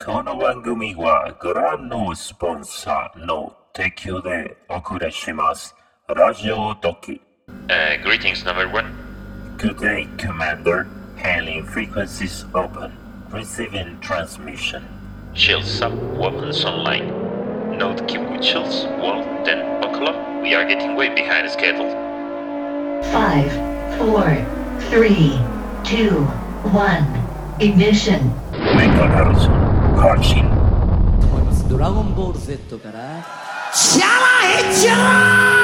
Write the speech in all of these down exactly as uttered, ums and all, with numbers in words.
この番組はご覧のスポンサーの提供でお送りします。ラジオドキ。 Uh, greetings, number one. Good day, Commander. Hailing frequencies open. Receiving transmission. Shields up, weapons online. Note keep with shields. Well, then buckle up. We are getting way behind schedule. Five, four, three, two, one. Ignition. メガガルソン、開始。 思います。ドラゴンボール Z からチャラヘチャラ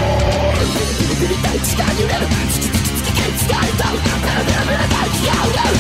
Start down,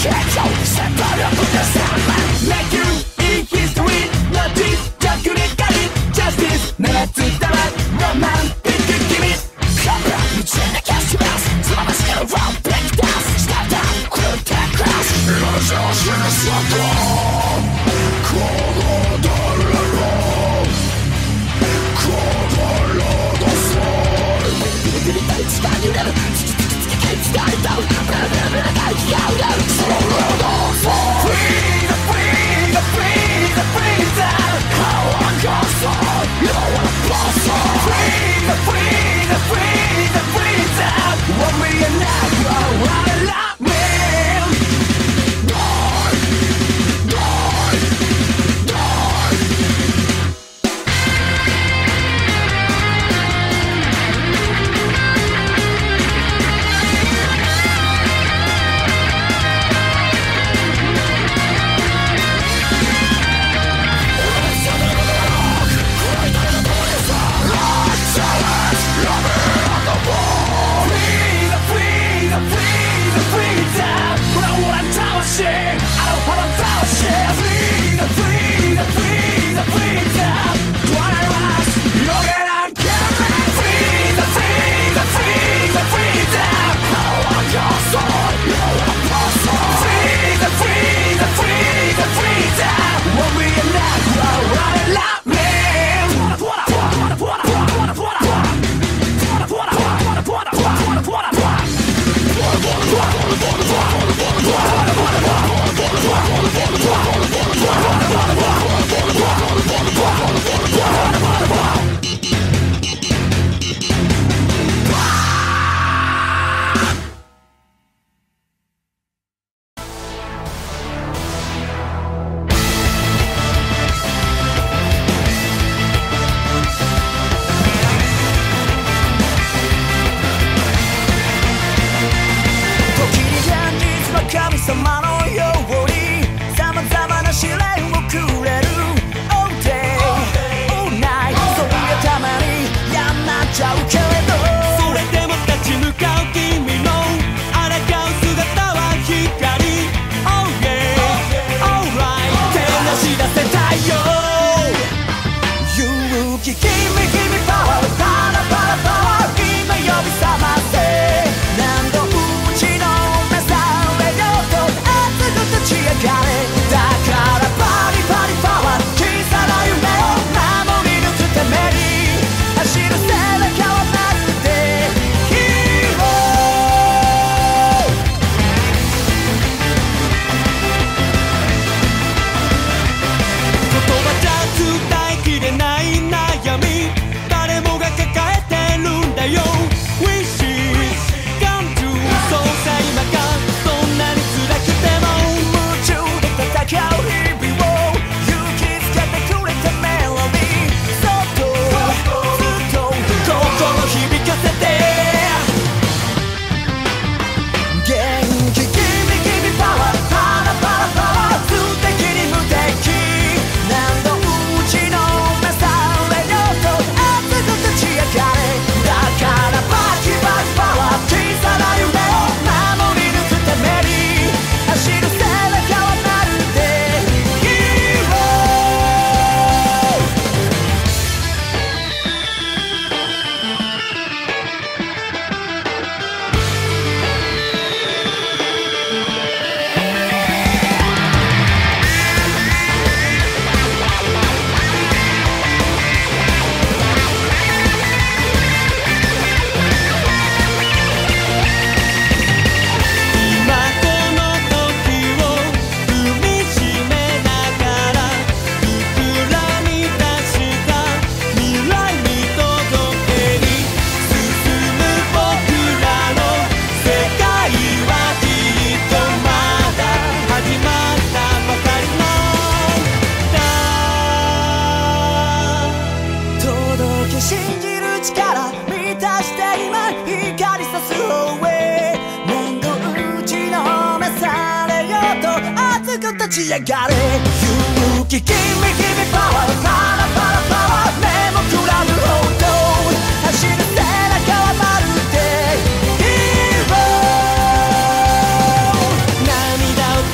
立ち上がれ勇気君君パワーパラパラパワー目もくらむほど走る背中はまるでヒーロー涙を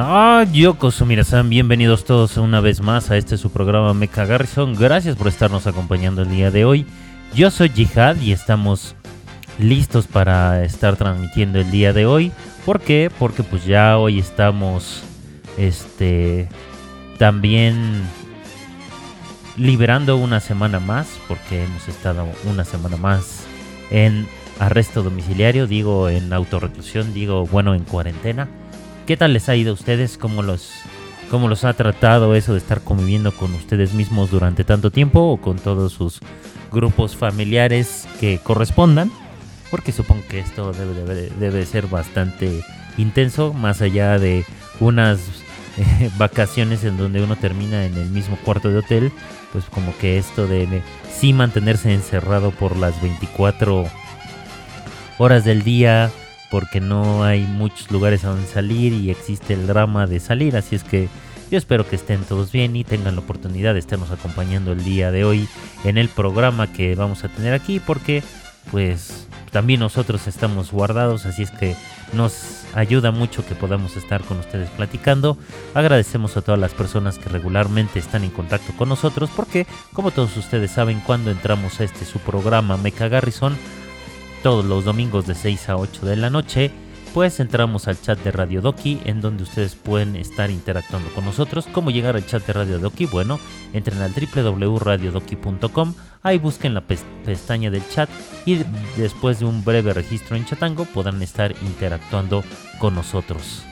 Ah, Yoko Sumira-san, bienvenidos todos una vez más a este su programa Mecha Garrison. Gracias por estarnos acompañando el día de hoy. Yo soy Jihad y estamos listos para estar transmitiendo el día de hoy. ¿Por qué? Porque pues ya hoy estamos este también liberando una semana más, porque hemos estado una semana más en arresto domiciliario, digo en autorreclusión, digo bueno en cuarentena. ¿Qué tal les ha ido a ustedes? ¿Cómo los, cómo los ha tratado eso de estar conviviendo con ustedes mismos durante tanto tiempo o con todos sus grupos familiares que correspondan? Porque supongo que esto debe, debe, debe ser bastante intenso, más allá de unas eh, vacaciones en donde uno termina en el mismo cuarto de hotel, pues como que esto de, de sí mantenerse encerrado por las veinticuatro horas del día, porque no hay muchos lugares a donde salir y existe el drama de salir, así es que yo espero que estén todos bien y tengan la oportunidad de estarnos acompañando el día de hoy en el programa que vamos a tener aquí, porque pues también nosotros estamos guardados, así es que nos ayuda mucho que podamos estar con ustedes platicando. Agradecemos a todas las personas que regularmente están en contacto con nosotros, porque como todos ustedes saben, cuando entramos a este su programa Mecha Garrison, todos los domingos de seis a ocho de la noche, pues entramos al chat de Radio Doki, en donde ustedes pueden estar interactuando con nosotros. ¿Cómo llegar al chat de Radio Doki? Bueno, entren al doble u doble u doble u punto radio doki punto com, ahí busquen la pestaña del chat y después de un breve registro en Chatango podrán estar interactuando con nosotros.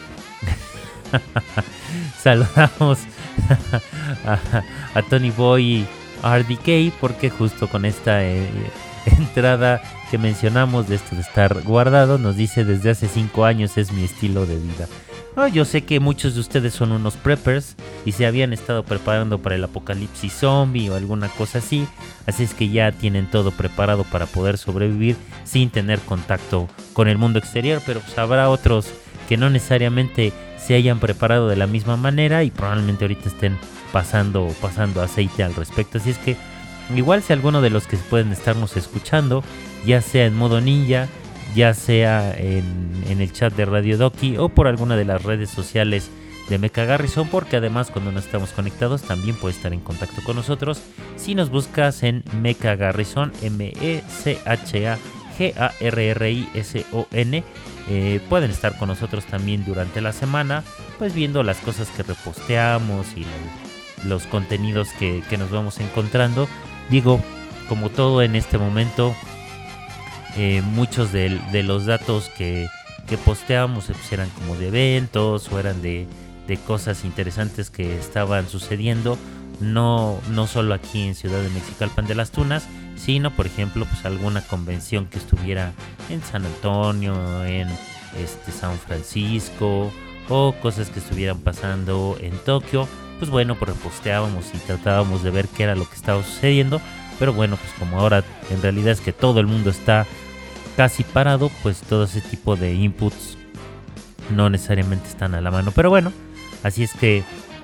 Saludamos a, a Tony Boy R D K, porque justo con esta eh, entrada que mencionamos de esto de estar guardado, nos dice: desde hace cinco años es mi estilo de vida. No, yo sé que muchos de ustedes son unos preppers y se habían estado preparando para el apocalipsis zombie o alguna cosa así, así es que ya tienen todo preparado para poder sobrevivir sin tener contacto con el mundo exterior, pero pues habrá otros que no necesariamente se hayan preparado de la misma manera y probablemente ahorita estén pasando, pasando aceite al respecto, así es que igual si alguno de los que pueden estarnos escuchando, ya sea en modo ninja, ya sea en, en el chat de Radio Doki o por alguna de las redes sociales de Mecha Garrison, porque además cuando no estamos conectados también puedes estar en contacto con nosotros si nos buscas en Mecha Garrison, M E C H A G A R R I S O N. Eh, pueden estar con nosotros también durante la semana, pues viendo las cosas que reposteamos y la, los contenidos que, que nos vamos encontrando. Digo, como todo en este momento, eh, muchos de, de los datos que, que posteamos pues eran como de eventos o eran de, de cosas interesantes que estaban sucediendo, no, no solo aquí en Ciudad de Mexicalpan de las Tunas, sino por ejemplo pues alguna convención que estuviera en San Antonio, en este, San Francisco, o cosas que estuvieran pasando en Tokio. Pues bueno, pues reposteábamos y tratábamos de ver qué era lo que estaba sucediendo, pero bueno, pues como ahora en realidad es que todo el mundo está casi parado, pues todo ese tipo de inputs no necesariamente están a la mano, pero bueno, así es que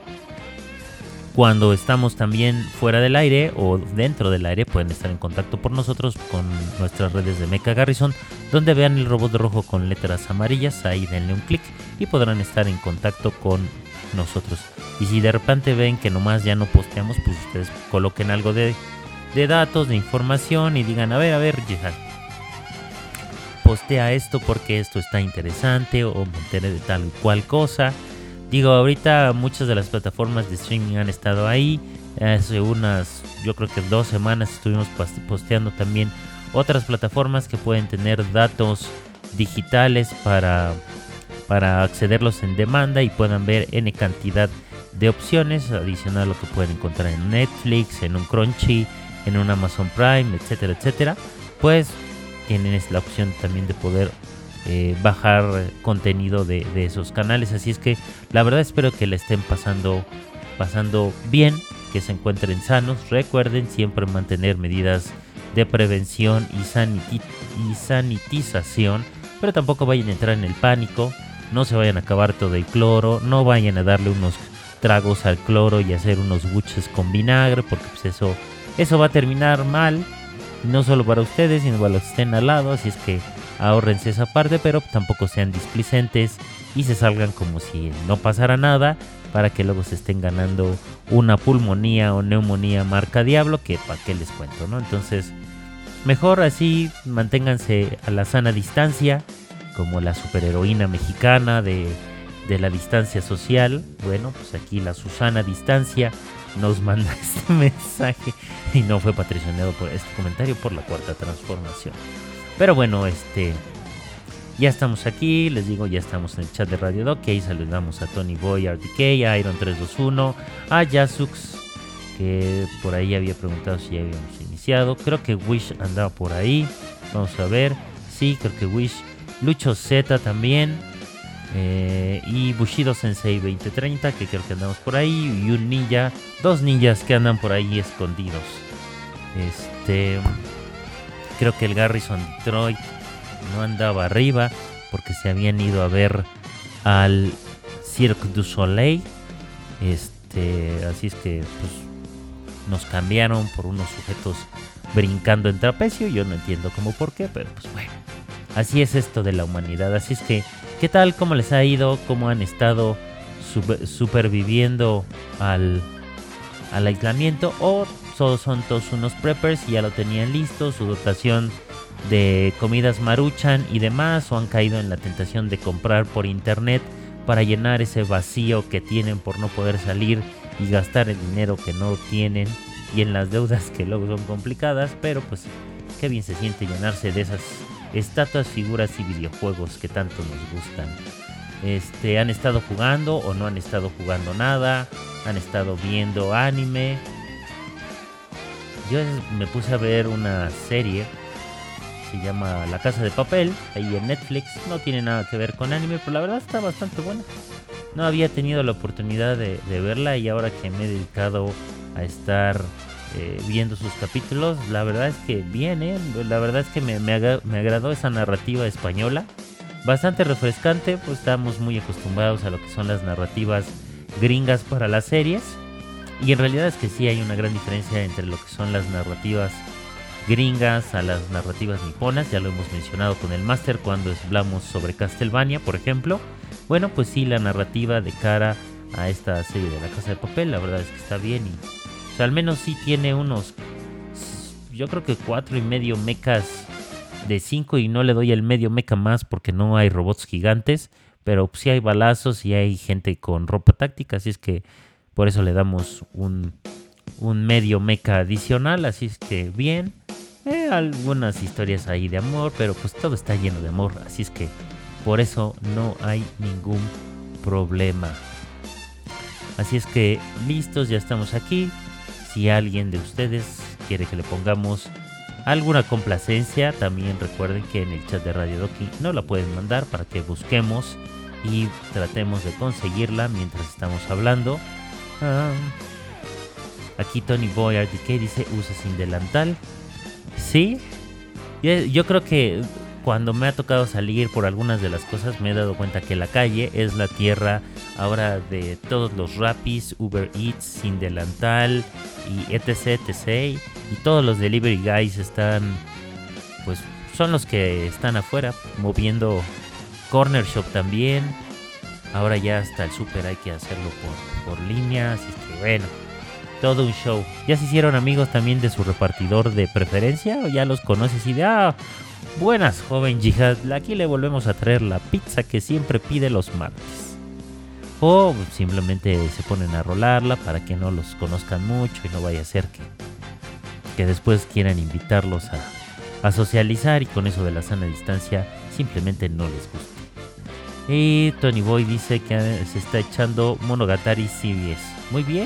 cuando estamos también fuera del aire o dentro del aire pueden estar en contacto por nosotros con nuestras redes de Mecha Garrison, donde vean el robot rojo con letras amarillas, ahí denle un clic y podrán estar en contacto con nosotros. Y si de repente ven que nomás ya no posteamos, pues ustedes coloquen algo de, de datos, de información y digan: a ver, a ver, Jihad, postea esto porque esto está interesante, o me enteré de tal y cual cosa. Digo, ahorita muchas de las plataformas de streaming han estado ahí. Hace unas, yo creo que dos semanas estuvimos posteando también otras plataformas que pueden tener datos digitales para, para accederlos en demanda y puedan ver N cantidad de opciones, adicional a lo que pueden encontrar en Netflix, en un Crunchy, en un Amazon Prime, etcétera, etcétera. Pues tienen la opción también de poder Eh, bajar contenido de, de esos canales, así es que la verdad espero que le estén pasando pasando bien, que se encuentren sanos. Recuerden siempre mantener medidas de prevención y, saniti- y sanitización, pero tampoco vayan a entrar en el pánico, no se vayan a acabar todo el cloro, no vayan a darle unos tragos al cloro y hacer unos buches con vinagre, porque pues eso, eso va a terminar mal, no solo para ustedes, sino para los que estén al lado, así es que ahórrense esa parte, pero tampoco sean displicentes y se salgan como si no pasara nada, para que luego se estén ganando una pulmonía o neumonía marca Diablo, que para qué les cuento, ¿no? Entonces, mejor así, manténganse a la sana distancia, como la superheroína mexicana de, de la distancia social. Bueno, pues aquí la Susana Distancia nos manda este mensaje y no fue patrocinado por este comentario por la Cuarta Transformación. Pero bueno, este... ya estamos aquí, les digo, ya estamos en el chat de Radio Doc, que ahí saludamos a Tony Boy, R D K, a Iron tres dos uno, a Yasux, que por ahí había preguntado si ya habíamos iniciado. Creo que Wish andaba por ahí, vamos a ver, sí, creo que Wish, Lucho Z también, eh, y Bushido Sensei veinte treinta, que creo que andamos por ahí, y un ninja, dos ninjas que andan por ahí escondidos. Este, creo que el Garrison Detroit no andaba arriba porque se habían ido a ver al Cirque du Soleil. Este, así es que pues nos cambiaron por unos sujetos brincando en trapecio. Yo no entiendo cómo por qué, pero pues bueno, así es esto de la humanidad. Así es que, ¿qué tal? ¿Cómo les ha ido? ¿Cómo han estado super, superviviendo al, al aislamiento? ¿O son, son todos unos preppers y ya lo tenían listo, su dotación de comidas Maruchan y demás, o han caído en la tentación de comprar por internet para llenar ese vacío que tienen por no poder salir y gastar el dinero que no tienen y en las deudas que luego son complicadas? Pero pues qué bien se siente llenarse de esas estatuas, figuras y videojuegos que tanto nos gustan. Este, ¿han estado jugando o no han estado jugando nada? ¿Han estado viendo anime? Yo me puse a ver una serie, se llama La Casa de Papel, ahí en Netflix. No tiene nada que ver con anime, pero la verdad está bastante buena. No había tenido la oportunidad de, de verla, y ahora que me he dedicado a estar eh, viendo sus capítulos, la verdad es que bien, ¿eh? La verdad es que me, me, aga- me agradó esa narrativa española. Bastante refrescante, pues estamos muy acostumbrados a lo que son las narrativas gringas para las series. Y en realidad es que sí hay una gran diferencia entre lo que son las narrativas gringas a las narrativas niponas. Ya lo hemos mencionado con el máster cuando hablamos sobre Castlevania, por ejemplo. Bueno, pues sí, la narrativa de cara a esta serie de La Casa de Papel, la verdad es que está bien. Y, o sea, al menos sí tiene unos, yo creo que cuatro y medio mechas de cinco, y no le doy el medio mecha más porque no hay robots gigantes, pero sí hay balazos y hay gente con ropa táctica, así es que por eso le damos un, un medio mecha adicional. Así es que bien. Eh, algunas historias ahí de amor, pero pues todo está lleno de amor, así es que por eso no hay ningún problema. Así es que listos, ya estamos aquí. Si alguien de ustedes quiere que le pongamos alguna complacencia, también recuerden que en el chat de Radio Doki no la pueden mandar para que busquemos y tratemos de conseguirla mientras estamos hablando. Ah, aquí Tony Boy R D K dice: usa sin delantal. Sí, yo creo que cuando me ha tocado salir por algunas de las cosas me he dado cuenta que la calle es la tierra ahora de todos los Rapis, Uber Eats, sin delantal y etc, etc. Y todos los delivery guys están, pues son los que están afuera moviendo. Corner Shop también. Ahora ya hasta el super hay que hacerlo por, por línea, así que bueno, todo un show. ¿Ya se hicieron amigos también de su repartidor de preferencia? ¿O ya los conoces y de, ah, buenas, joven Jihad, aquí le volvemos a traer la pizza que siempre pide los martes? O simplemente se ponen a rolarla para que no los conozcan mucho y no vaya a ser que, que después quieran invitarlos a, a socializar y con eso de la sana distancia simplemente no les guste. Y Tony Boy dice que se está echando Monogatari Series. Muy bien.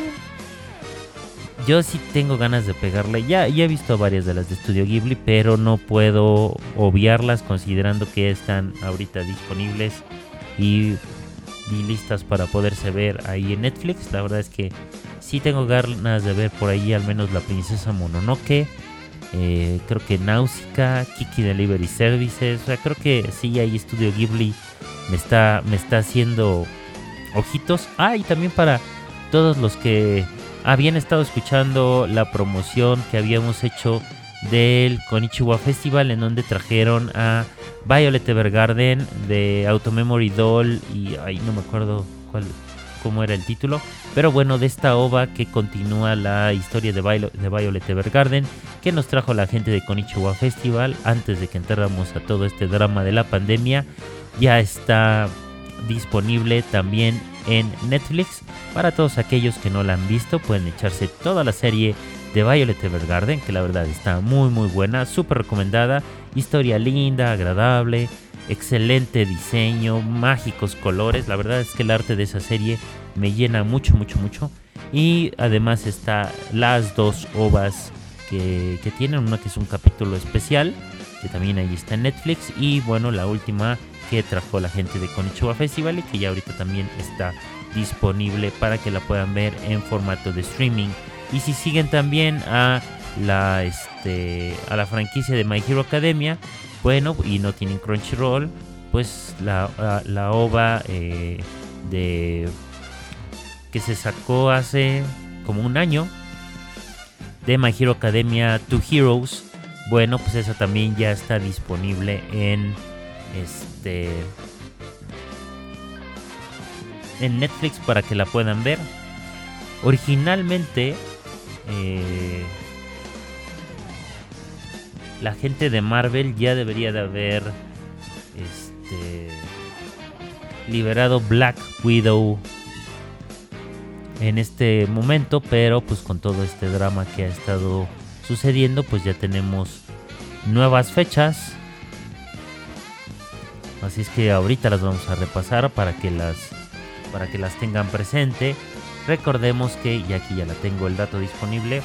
Yo sí tengo ganas de pegarle. Ya, ya he visto varias de las de Studio Ghibli, pero no puedo obviarlas considerando que están ahorita disponibles y, y listas para poderse ver ahí en Netflix. La verdad es que sí tengo ganas de ver por ahí al menos La Princesa Mononoke. Eh, creo que Nausicaa, Kiki Delivery Services. O sea, creo que sí, ahí Studio Ghibli me está, me está haciendo ojitos. Ah, y también para todos los que habían estado escuchando la promoción que habíamos hecho del Konichiwa Festival, en donde trajeron a Violet Evergarden de Automemory Doll y ahí no me acuerdo cuál, cómo era el título, pero bueno, de esta ova que continúa la historia de, Violet, de Violet Evergarden, que nos trajo la gente de Konichiwa Festival antes de que entráramos a todo este drama de la pandemia. Ya está disponible también en Netflix. Para todos aquellos que no la han visto, pueden echarse toda la serie de Violet Evergarden, que la verdad está muy muy buena, súper recomendada. Historia linda, agradable, excelente diseño, mágicos colores. La verdad es que el arte de esa serie me llena mucho, mucho, mucho. Y además está las dos ovas que, que tienen, una que es un capítulo especial, que también ahí está en Netflix. Y bueno, la última que trajo la gente de Konichiwa Festival y que ya ahorita también está disponible para que la puedan ver en formato de streaming. Y si siguen también a la, este, a la franquicia de My Hero Academia, bueno, y no tienen Crunchyroll, pues la, la, la ova eh, de que se sacó hace como un año de My Hero Academia Two Heroes, bueno, pues esa también ya está disponible en este en Netflix para que la puedan ver. Originalmente eh, la gente de Marvel ya debería de haber este, liberado Black Widow en este momento, pero pues con todo este drama que ha estado sucediendo, pues ya tenemos nuevas fechas. Así es que ahorita las vamos a repasar para que las para que las tengan presente. Recordemos que, y aquí ya la tengo el dato disponible,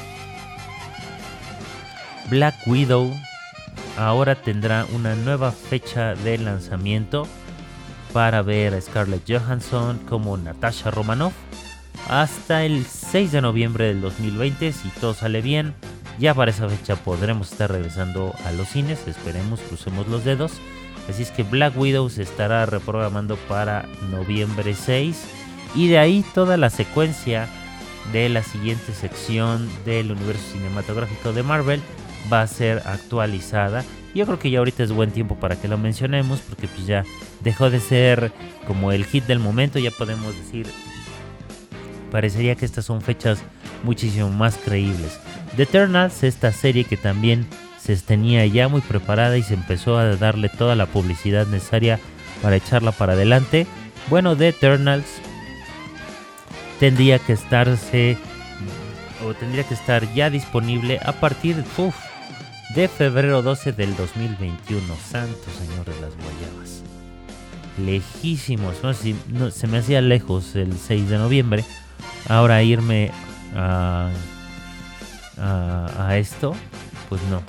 Black Widow ahora tendrá una nueva fecha de lanzamiento para ver a Scarlett Johansson como Natasha Romanoff hasta el seis de noviembre del dos mil veinte. Si todo sale bien, ya para esa fecha podremos estar regresando a los cines, esperemos, crucemos los dedos. Así es que Black Widow se estará reprogramando para noviembre seis. Y de ahí toda la secuencia de la siguiente sección del universo cinematográfico de Marvel va a ser actualizada. Yo creo que ya ahorita es buen tiempo para que lo mencionemos, porque pues ya dejó de ser como el hit del momento. Ya podemos decir, parecería que estas son fechas muchísimo más creíbles. The Eternals, esta serie que también se tenía ya muy preparada y se empezó a darle toda la publicidad necesaria para echarla para adelante. Bueno, The Eternals tendría que estarse o tendría que estar ya disponible a partir uf, de febrero doce del dos mil veintiuno. Santo Señor de las Guayabas, lejísimos, no, si, no, se me hacía lejos el seis de noviembre. Ahora irme a, a, a esto, pues no.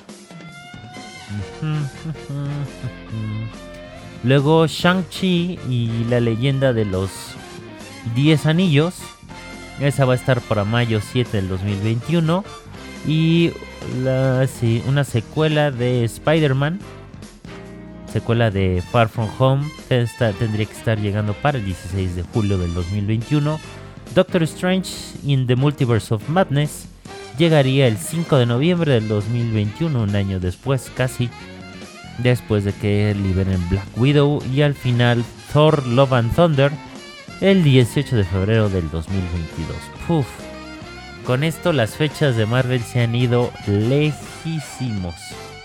Luego Shang-Chi y la leyenda de los diez anillos. Esa va a estar para mayo siete del dos mil veintiuno. Y la, sí, una secuela de Spider-Man, secuela de Far From Home, que esta tendría que estar llegando para el dieciséis de julio del dos mil veintiuno. Doctor Strange in the Multiverse of Madness llegaría el cinco de noviembre del dos mil veintiuno, un año después, casi después de que liberen Black Widow. Y al final Thor Love and Thunder el dieciocho de febrero del dos mil veintidós. Puf. Con esto las fechas de Marvel se han ido lejísimos,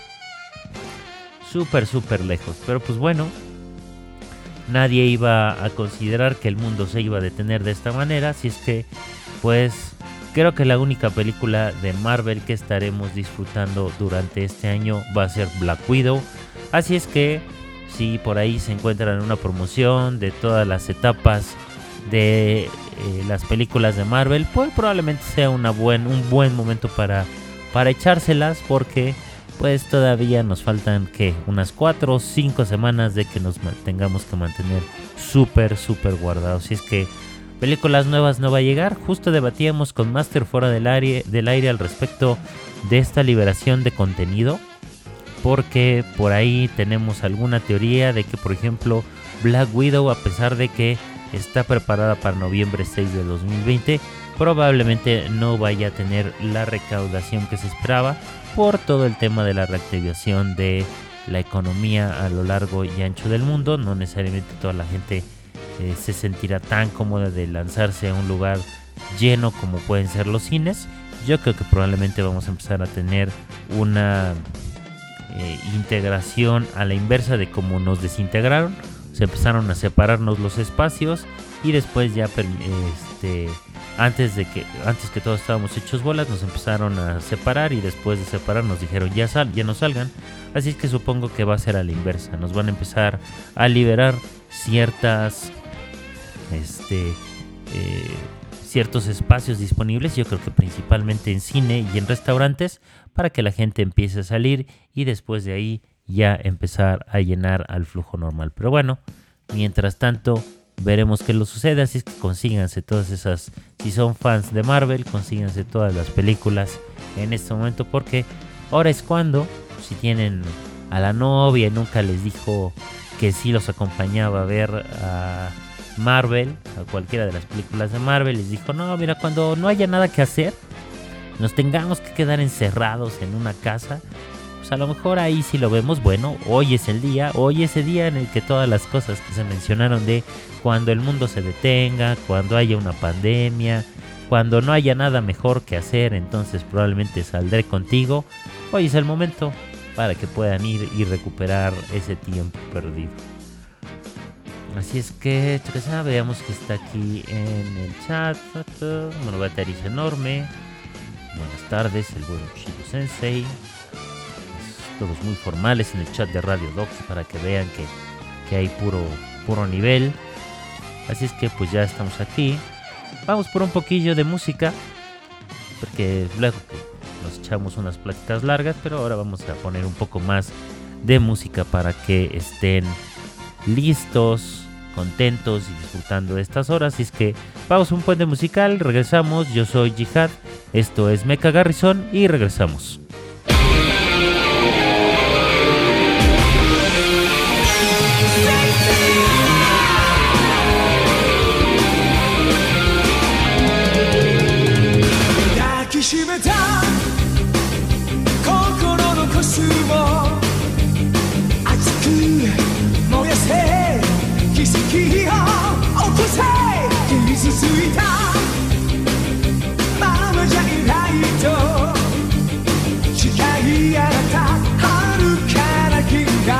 súper súper lejos. Pero pues bueno, nadie iba a considerar que el mundo se iba a detener de esta manera. Así es que pues creo que la única película de Marvel que estaremos disfrutando durante este año va a ser Black Widow. Así es que si por ahí se encuentran una promoción de todas las etapas de eh, las películas de Marvel, pues probablemente sea una buen, un buen momento para, para echárselas, porque pues todavía nos faltan que unas cuatro o cinco semanas de que nos tengamos que mantener súper súper guardados. Si es que películas nuevas no va a llegar. Justo debatíamos con Master fuera del aire, del aire al respecto de esta liberación de contenido, porque por ahí tenemos alguna teoría de que, por ejemplo, Black Widow, a pesar de que está preparada para noviembre seis de dos mil veinte, probablemente no vaya a tener la recaudación que se esperaba por todo el tema de la reactivación de la economía a lo largo y ancho del mundo. No necesariamente toda la gente eh, se sentirá tan cómoda de lanzarse a un lugar lleno como pueden ser los cines. Yo creo que probablemente vamos a empezar a tener una eh, integración a la inversa de cómo nos desintegraron. Se empezaron a separarnos los espacios y después ya este, antes de que antes que todos estábamos hechos bolas, nos empezaron a separar y después de separar nos dijeron ya sal, ya no salgan. Así es que supongo que va a ser a la inversa. Nos van a empezar a liberar ciertas este eh, ciertos espacios disponibles, yo creo que principalmente en cine y en restaurantes, para que la gente empiece a salir y después de ahí ya empezar a llenar al flujo normal. Pero bueno, mientras tanto veremos qué lo sucede, así es que consíganse todas esas, si son fans de Marvel, consíganse todas las películas en este momento, porque ahora es cuando, si tienen a la novia y nunca les dijo que sí los acompañaba a ver a Marvel, a cualquiera de las películas de Marvel, les dijo, no, mira, cuando no haya nada que hacer, nos tengamos que quedar encerrados en una casa, pues a lo mejor ahí sí lo vemos. Bueno, hoy es el día, hoy es el día en el que todas las cosas que se mencionaron de cuando el mundo se detenga, cuando haya una pandemia, cuando no haya nada mejor que hacer, entonces probablemente saldré contigo. Hoy es el momento para que puedan ir y recuperar ese tiempo perdido. Así es que, veamos que está aquí en el chat. Bueno, Battery es enorme. Buenas tardes, el buen Shido Sensei. Todos muy formales en el chat de Radio Doki para que vean que, que hay puro, puro nivel. Así es que pues ya estamos aquí. Vamos por un poquillo de música, porque luego nos echamos unas pláticas largas, pero ahora vamos a poner un poco más de música para que estén listos, contentos y disfrutando de estas horas. Así es que vamos a un puente musical, regresamos. Yo soy Jihad, esto es Mecha Garrison y regresamos. きしめた心のコスモ熱く燃やせ奇跡を起こせ傷ついたままじゃいないと誓い合った遥かな銀河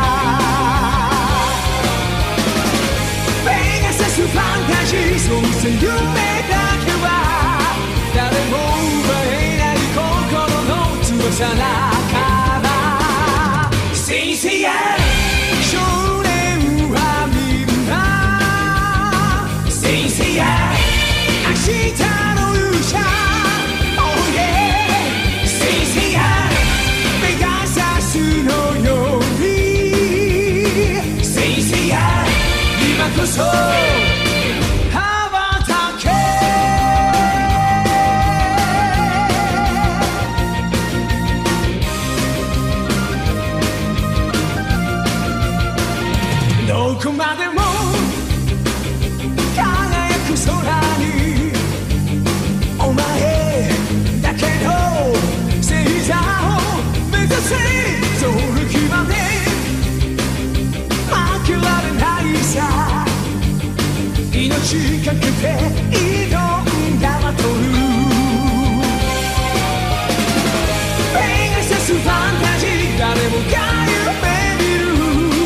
ペガサスファンタジーそうせ夢だけは誰も奪えない心の翼だから先生や少年はみんな先生や明日の勇者 Oh yeah 先生やペガサスのように先生や今こそどこまでも輝く空にお前だけの星座を目指せその日まで負けられないさ命かけて挑んだバトルペガサスファンタジー誰もが夢見る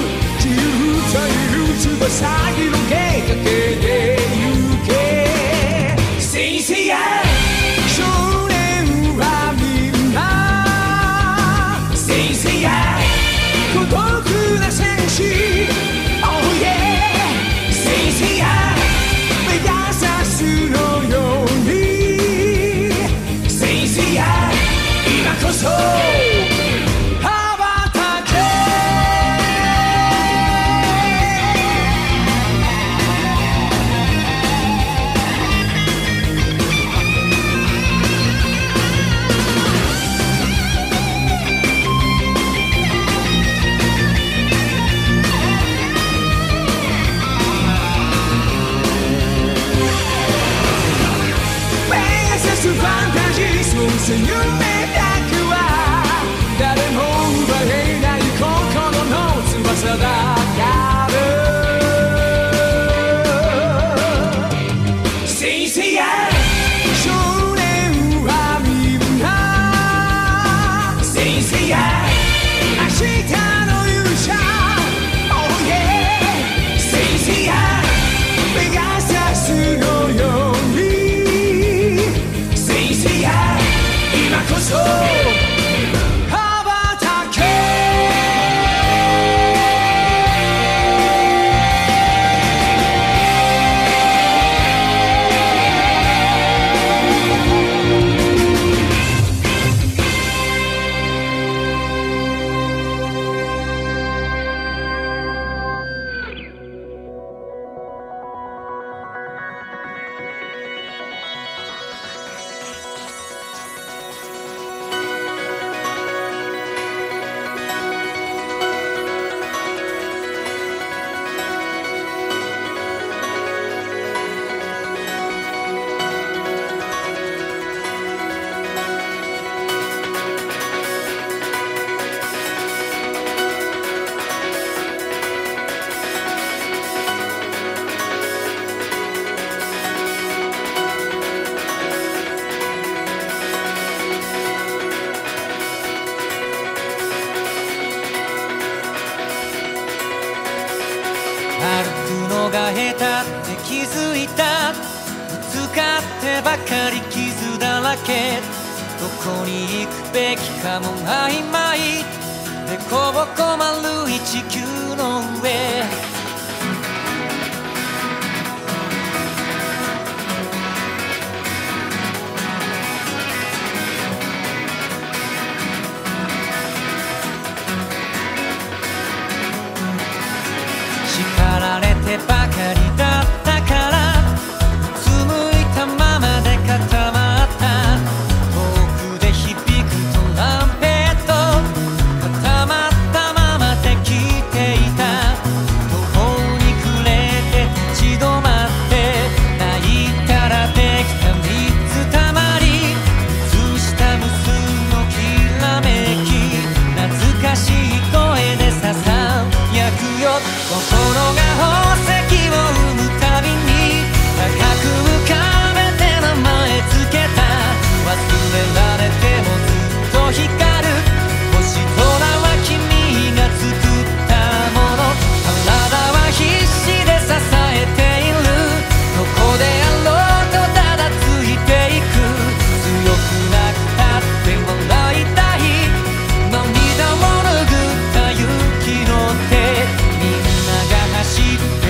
翼広げかけてゆけ先生や少年はみんな先生や孤独な戦士 Oh yeah 先生や目指さすのように先生や今こそ「 歩くのが下手って気づいた。ぶつかってばかり傷だらけ。どこに行くべきかも曖昧。でこぼこ丸い地球の上。叱られてばかりだったから、うつむいたままで固まった。遠くで響くトランペット、固まったままで聞いていた。途方に暮れて立ち止まって、泣いたらできた三つたまり。映した無数のきらめき、懐かしい声でささやくよ。心が宝石を生むたびに高く浮かべて名前つけた。忘れられてもずっと光る星空は君が作ったもの。体は必死で支えている。どこであろうとただついていく。強くなったって笑いたい。涙を拭った雪の手、みんなが走って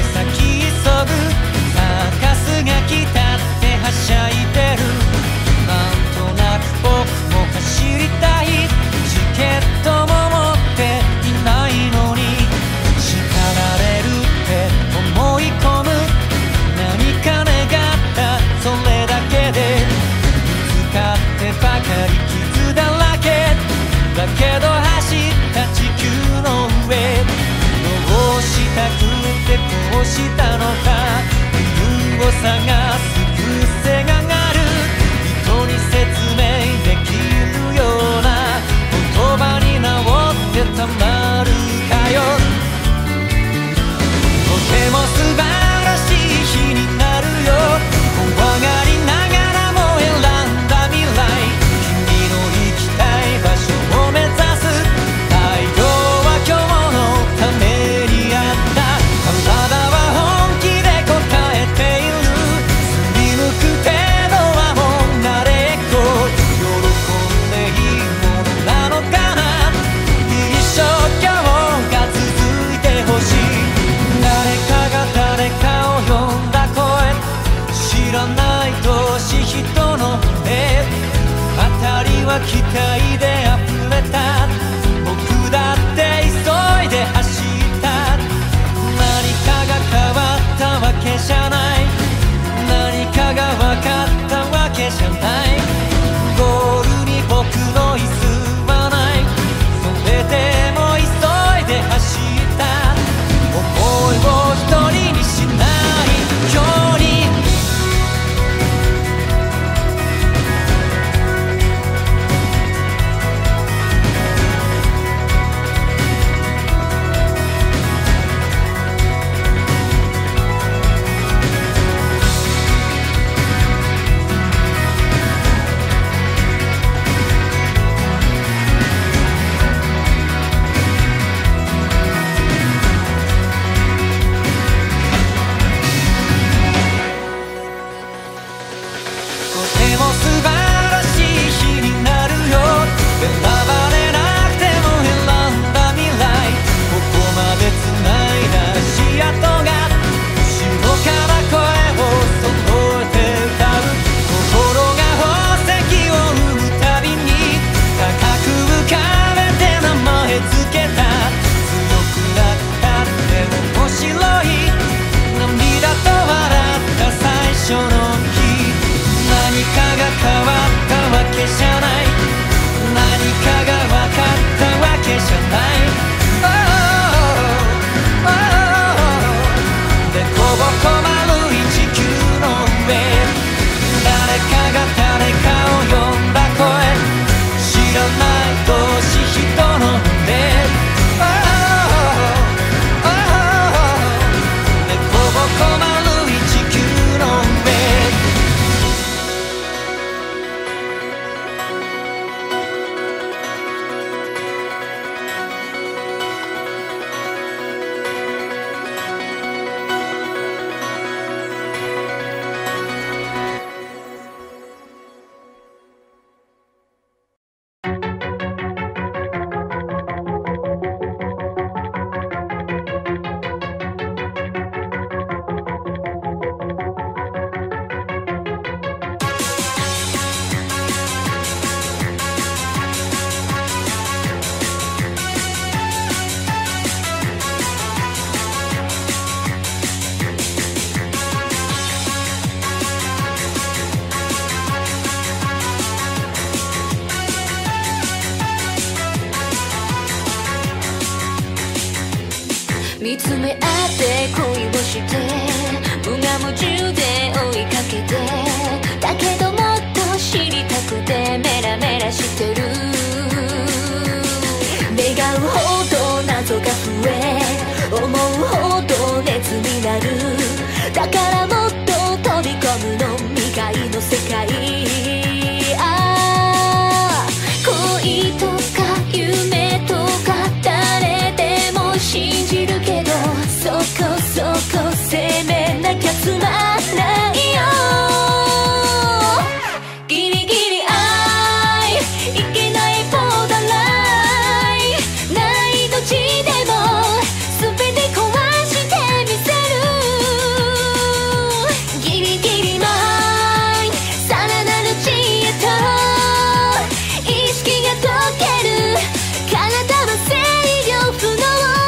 詰め合って恋をして無我夢中で追いかけてだけどもっと知りたくてメラメラしてる願うほど謎が増え思うほど熱になるだからもっと飛び込むの未開の世界ああ恋とか夢とか誰でも信じるけどそこそこ責めなきゃつまんないよギリギリ愛いけないボーダーラインないどっちでも全て壊してみせるギリギリマインさらなる知恵と意識が解ける体は制御不能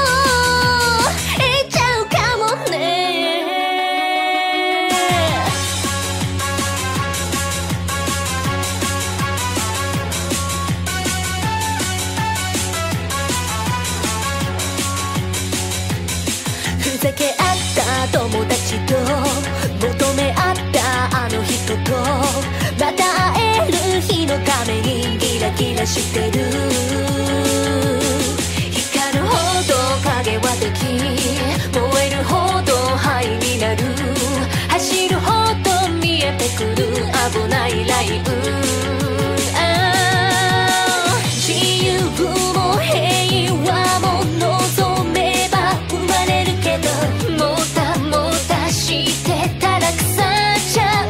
いっちゃうかもねふざけ合った友達と求め合ったあの人とまた会える日のためにギラギラしてる光るほど影は敵燃えるほど灰になる走るほど見えてくる危ないラインあー自由も平和も望めば生まれるけどもたもたしてたら腐っちゃう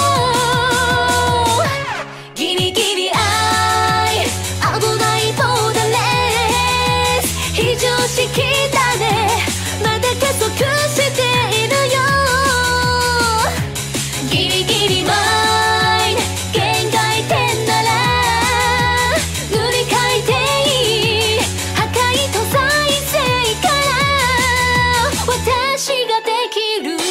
よギリギリ愛危ないボーダーレス非常識だねまだ加速しているよギリギリマイン限界点なら塗り替えていい破壊と再生から私ができる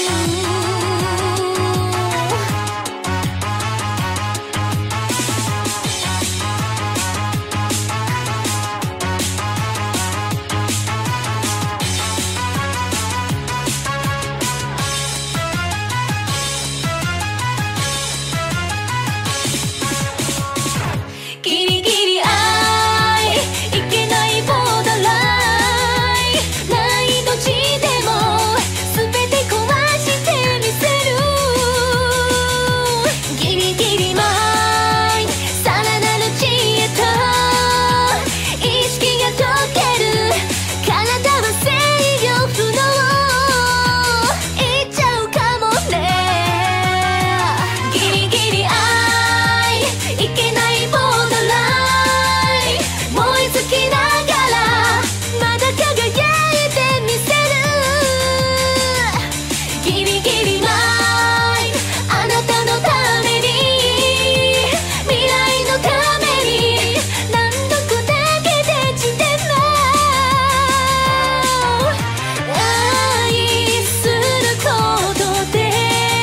ギリギリ愛いけないボーダーラインないどっちでも全て壊してみせるギリギリマインさらなる知恵と意識が解ける体は制御不能いっちゃうかもねギリギリ愛いけないボーダーライン燃え尽きながらまだ輝いてみせるギリギリマインあなたのために未来のために何度砕けて散っても愛することで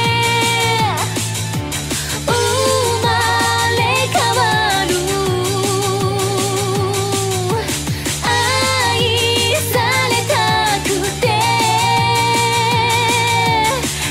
生まれ変わる愛されたくて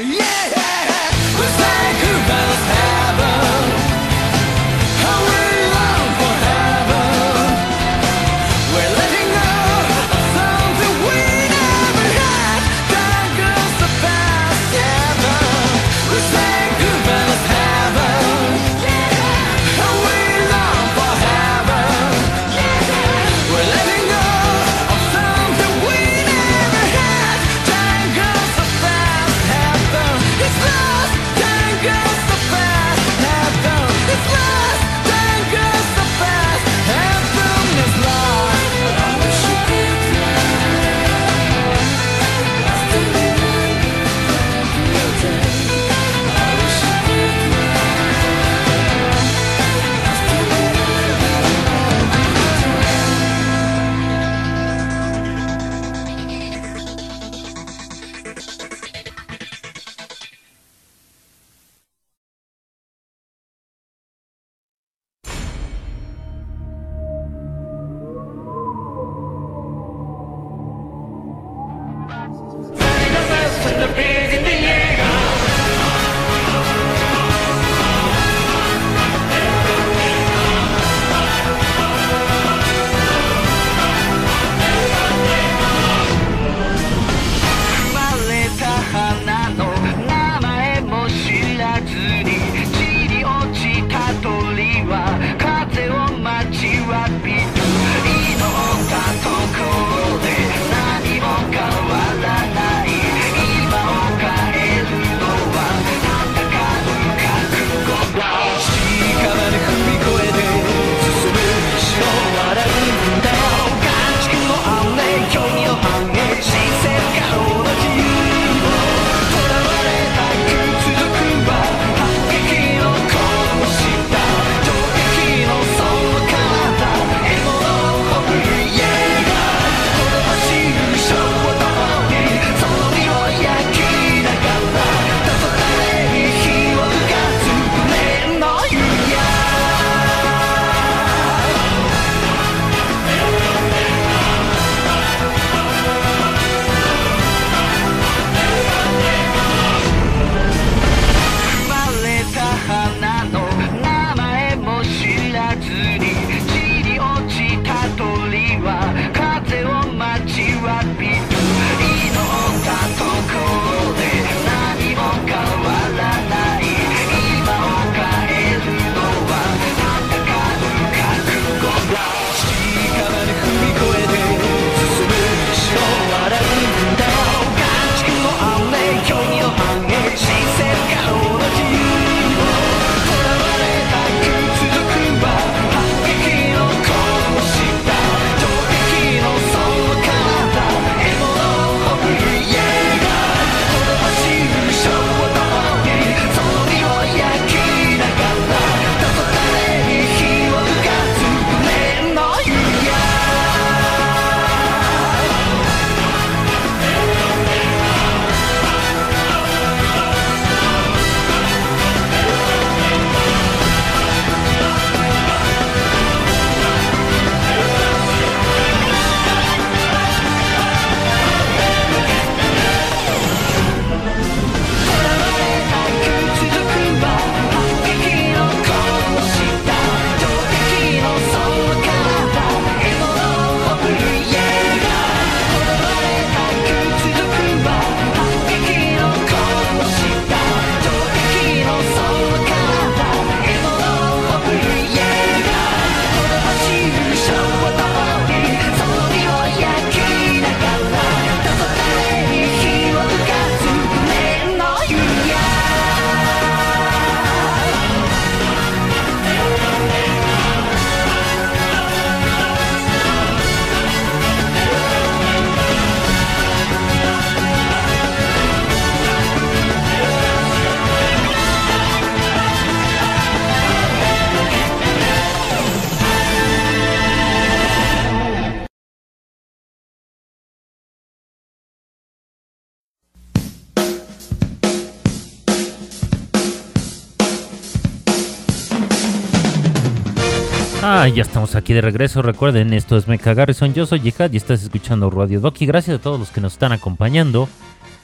Ah, ya estamos aquí de regreso. Recuerden, esto es Mecha Garrison. Yo soy Jihad y estás escuchando Radio Doki. Gracias a todos los que nos están acompañando.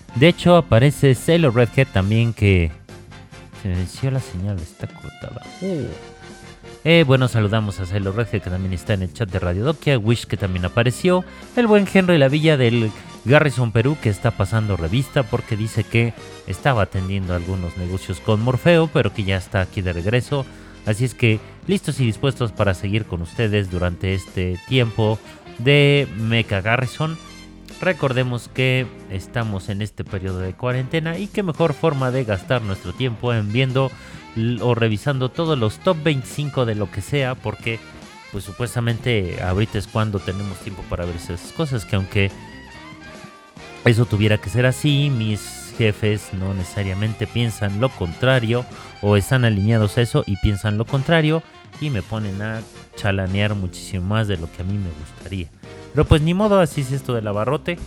De hecho, aparece Sailor Redhead también, que se me venció la señal, está cortada. Uh. Eh, bueno, saludamos a Sailor Redhead, que también está en el chat de Radio Dokia. Wish, que también apareció. El buen Henry Lavilla del Garrison Perú, que está pasando revista porque dice que estaba atendiendo algunos negocios con Morfeo, pero que ya está aquí de regreso. Así es que listos y dispuestos para seguir con ustedes durante este tiempo de Mecha Garrison. Recordemos que estamos en este periodo de cuarentena y qué mejor forma de gastar nuestro tiempo en viendo o revisando todos los top veinticinco de lo que sea, porque pues supuestamente ahorita es cuando tenemos tiempo para ver esas cosas, que aunque eso tuviera que ser así, mis jefes no necesariamente piensan lo contrario o están alineados a eso y piensan lo contrario y me ponen a chalanear muchísimo más de lo que a mí me gustaría. Pero pues ni modo, así es esto del abarrote.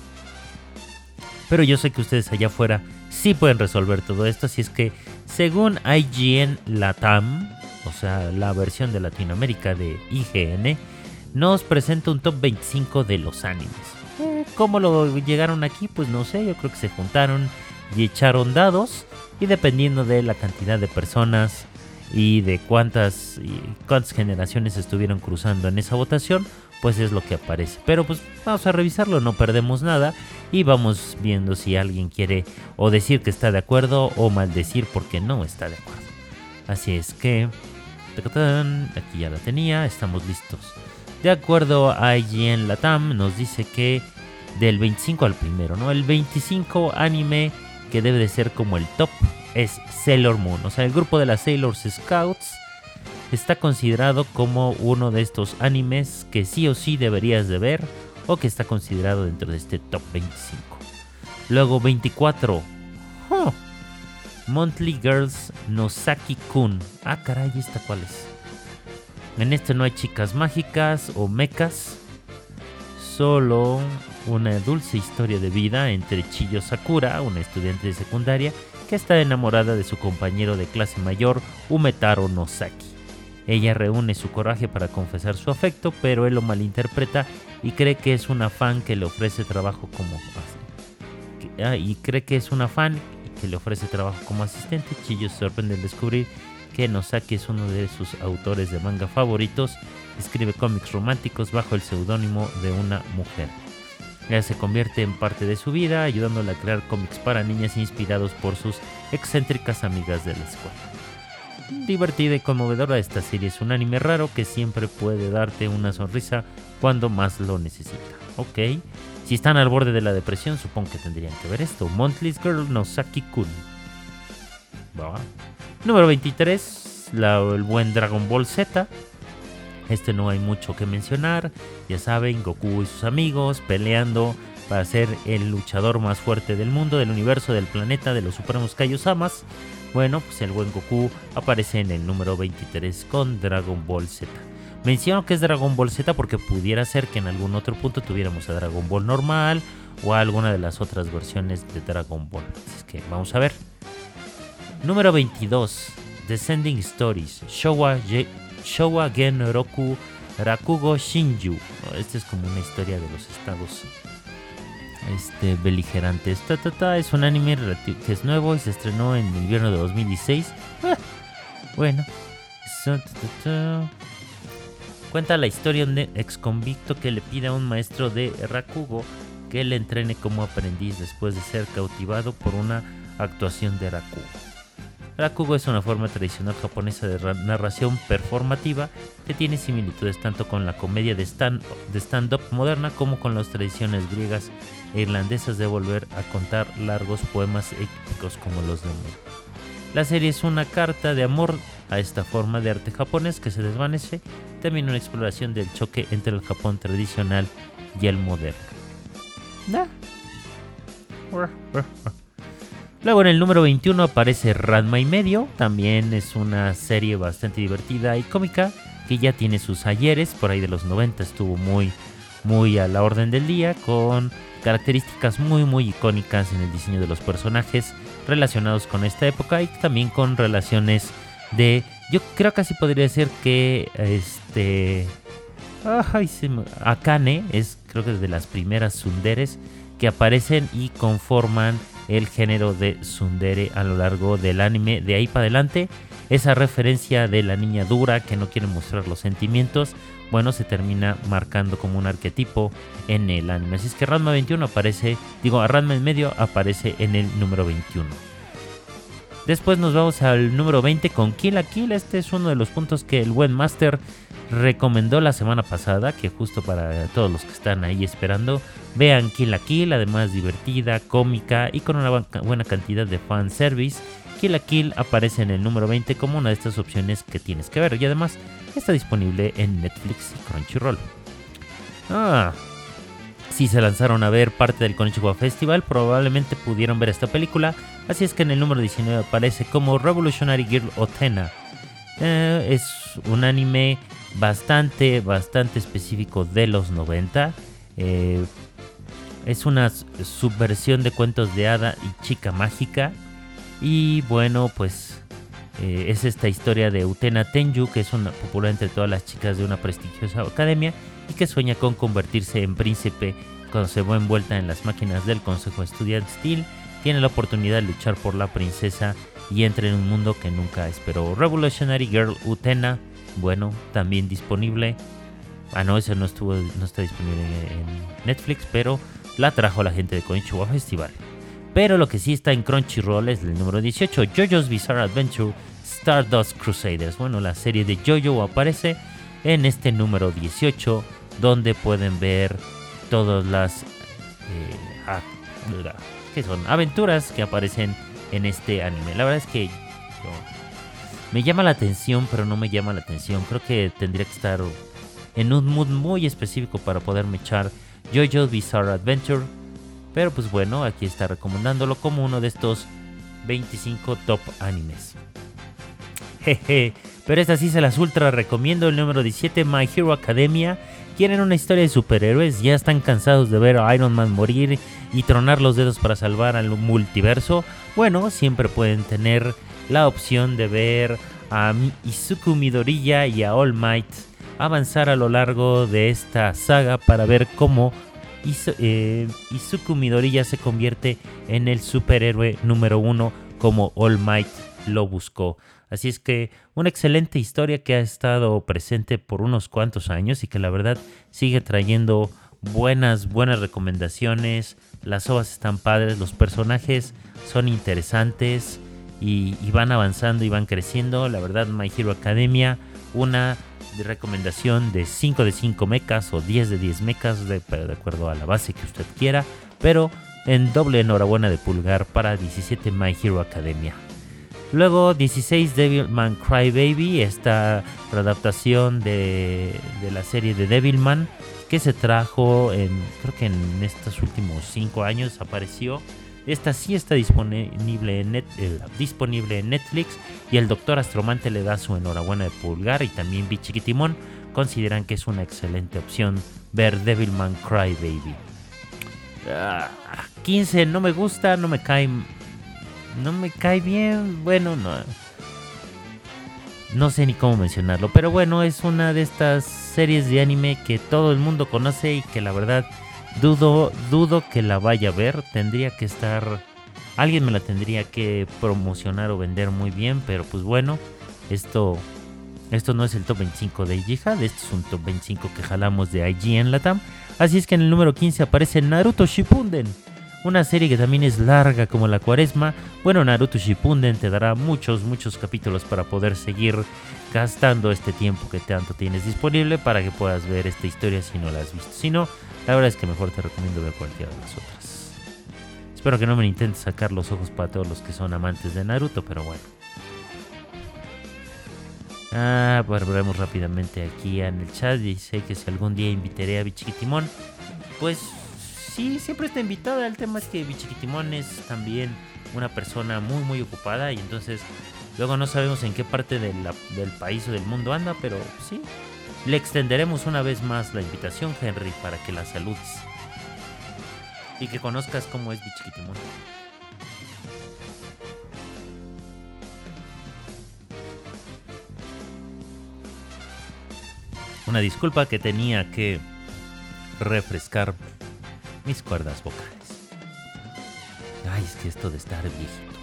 Pero yo sé que ustedes allá afuera sí pueden resolver todo esto, así es que según I G N Latam, o sea, la versión de Latinoamérica de I G N, nos presenta un top veinticinco de los animes. Eh, ¿Cómo lo llegaron aquí? Pues no sé, yo creo que se juntaron y echaron dados, y dependiendo de la cantidad de personas y de cuántas, y cuántas generaciones estuvieron cruzando en esa votación, pues es lo que aparece. Pero pues vamos a revisarlo, no perdemos nada y vamos viendo si alguien quiere o decir que está de acuerdo o maldecir porque no está de acuerdo. Así es que aquí ya la tenía, estamos listos. De acuerdo a I G N Latam, nos dice que del veinticinco al primero, ¿no? El veinticinco anime que debe de ser como el top es Sailor Moon. O sea, el grupo de las Sailor Scouts está considerado como uno de estos animes que sí o sí deberías de ver, o que está considerado dentro de este top veinticinco. Luego veinticuatro. Huh. Monthly Girls no Saki-kun. Ah, caray, ¿esta cuál es? En este no hay chicas mágicas o mechas, solo una dulce historia de vida entre Chiyo Sakura, una estudiante de secundaria que está enamorada de su compañero de clase mayor, Umetaro no Saki. Ella reúne su coraje para confesar su afecto, pero él lo malinterpreta y cree que es una fan que le ofrece trabajo como ah, y cree que es una fan que le ofrece trabajo como asistente. Chiyo se sorprende al descubrir que Nosaki es uno de sus autores de manga favoritos. Escribe cómics románticos bajo el seudónimo de una mujer. Ella se convierte en parte de su vida, ayudándole a crear cómics para niñas inspirados por sus excéntricas amigas de la escuela. Divertida y conmovedora, esta serie es un anime raro que siempre puede darte una sonrisa cuando más lo necesita. Ok, si están al borde de la depresión, supongo que tendrían que ver esto. Monthly Girl no Saki-kun. Va. Número veintitrés, la, el buen Dragon Ball Z. Este no hay mucho que mencionar. Ya saben, Goku y sus amigos peleando para ser el luchador más fuerte del mundo, del universo, del planeta, de los supremos Kaiosamas. Bueno, pues el buen Goku aparece en el número veintitrés con Dragon Ball Z. Menciono que es Dragon Ball Z porque pudiera ser que en algún otro punto tuviéramos a Dragon Ball normal o a alguna de las otras versiones de Dragon Ball. Así es que vamos a ver. Número veintidós, Descending Stories, Showa, Ye- Showa Gen Roku Rakugo Shinju. Esta es como una historia de los estados este, beligerantes. Ta, ta, ta, es un anime que es nuevo y se estrenó en invierno de dos mil dieciséis. Ah, bueno. So, ta, ta, ta. Cuenta la historia de un ex convicto que le pide a un maestro de Rakugo que le entrene como aprendiz después de ser cautivado por una actuación de Rakugo. Rakugo es una forma tradicional japonesa de narración performativa que tiene similitudes tanto con la comedia de stand- de stand-up moderna como con las tradiciones griegas e irlandesas de volver a contar largos poemas épicos como los de Homero. La serie es una carta de amor a esta forma de arte japonés que se desvanece, también una exploración del choque entre el Japón tradicional y el moderno. ¿No? Luego en el número veintiuno aparece Ranma y medio, también es una serie bastante divertida y cómica que ya tiene sus ayeres, por ahí de los noventa estuvo muy, muy a la orden del día, con características muy muy icónicas en el diseño de los personajes relacionados con esta época y también con relaciones de, yo creo que así podría decir que este ay, se me, Akane es creo que de las primeras tsunderes que aparecen y conforman el género de tsundere a lo largo del anime. De ahí para adelante, esa referencia de la niña dura que no quiere mostrar los sentimientos, bueno, se termina marcando como un arquetipo en el anime. Así es que Ranma veintiuno aparece, digo, Ranma en medio aparece en el número veintiuno. Después nos vamos al número veinte con Kill la Kill. Este es uno de los puntos que el buen Master recomendó la semana pasada, que justo para todos los que están ahí esperando, vean Kill la Kill, además divertida, cómica y con una buena cantidad de fanservice. Kill la Kill aparece en el número veinte como una de estas opciones que tienes que ver, y además está disponible en Netflix y Crunchyroll. Ah, si se lanzaron a ver parte del Konichiwa Festival, probablemente pudieron ver esta película, así es que en el número diecinueve aparece como Revolutionary Girl Utena. Eh, es un anime bastante, bastante específico de los noventa. Eh, es una subversión de cuentos de hada y chica mágica. Y bueno, pues eh, es esta historia de Utena Tenyu, que es una popular entre todas las chicas de una prestigiosa academia y que sueña con convertirse en príncipe. Cuando se ve envuelta en las máquinas del consejo estudiantil, tiene la oportunidad de luchar por la princesa y entra en un mundo que nunca esperó. Revolutionary Girl Utena, bueno, también disponible. Ah, no, ese no estuvo, no está disponible en Netflix, pero la trajo la gente de Konichiwa Festival. Pero lo que sí está en Crunchyroll es el número dieciocho, JoJo's Bizarre Adventure Stardust Crusaders. Bueno, la serie de JoJo aparece en este número dieciocho, donde pueden ver todas las eh, ah, ¿qué son? aventuras que aparecen en este anime. La verdad es que yo, me llama la atención, pero no me llama la atención. Creo que tendría que estar en un mood muy específico para poderme echar JoJo's Bizarre Adventure. Pero pues bueno, aquí está recomendándolo como uno de estos veinticinco top animes. Jeje, pero esta sí se las ultra recomiendo. El número diecisiete, My Hero Academia. ¿Quieren una historia de superhéroes? ¿Ya están cansados de ver a Iron Man morir y tronar los dedos para salvar al multiverso? Bueno, siempre pueden tener la opción de ver a Izuku Midoriya y a All Might avanzar a lo largo de esta saga para ver cómo Izu- eh, Izuku Midoriya se convierte en el superhéroe número uno como All Might lo buscó. Así es que una excelente historia que ha estado presente por unos cuantos años y que la verdad sigue trayendo buenas, buenas recomendaciones. Las ovas están padres, los personajes son interesantes y, y van avanzando y van creciendo. La verdad, My Hero Academia, una de recomendación de cinco de cinco mecas o diez de diez mecas, de, de acuerdo a la base que usted quiera, pero en doble enhorabuena de pulgar para diecisiete My Hero Academia. Luego dieciséis Devilman Crybaby, esta readaptación de, de la serie de Devilman que se trajo en, creo que en estos últimos cinco años apareció. Esta sí está disponible en, net, eh, disponible en Netflix y el Doctor Astromante le da su enhorabuena de pulgar, y también Bichiquitimon consideran que es una excelente opción ver Devilman Crybaby. Ah, quince, no me gusta, no me cae, no me cae bien, bueno, no, no sé ni cómo mencionarlo, pero bueno, es una de estas series de anime que todo el mundo conoce y que la verdad Dudo, dudo que la vaya a ver. Tendría que estar, alguien me la tendría que promocionar o vender muy bien, pero pues bueno, esto, esto no es el top veinticinco de Jihad, este es un top veinticinco que jalamos de I G N Latam. Así es que en el número quince aparece Naruto Shippuden, una serie que también es larga como la cuaresma. Bueno, Naruto Shippuden te dará muchos, muchos capítulos para poder seguir gastando este tiempo que tanto tienes disponible para que puedas ver esta historia si no la has visto. Si no, la verdad es que mejor te recomiendo ver cualquiera de las otras. Espero que no me intentes sacar los ojos para todos los que son amantes de Naruto, pero bueno. Ah, volvemos rápidamente aquí en el chat. Dice que si algún día invitaré a Bichiquitimon, pues sí, siempre está invitada. El tema es que Bichiquitimon es también una persona muy muy ocupada y entonces luego no sabemos en qué parte de la, del país o del mundo anda, pero sí. Le extenderemos una vez más la invitación, Henry, para que la saludes y que conozcas cómo es Bichiquitimon. Una disculpa que tenía que refrescar mis cuerdas vocales. Ay, es que esto de estar viejito.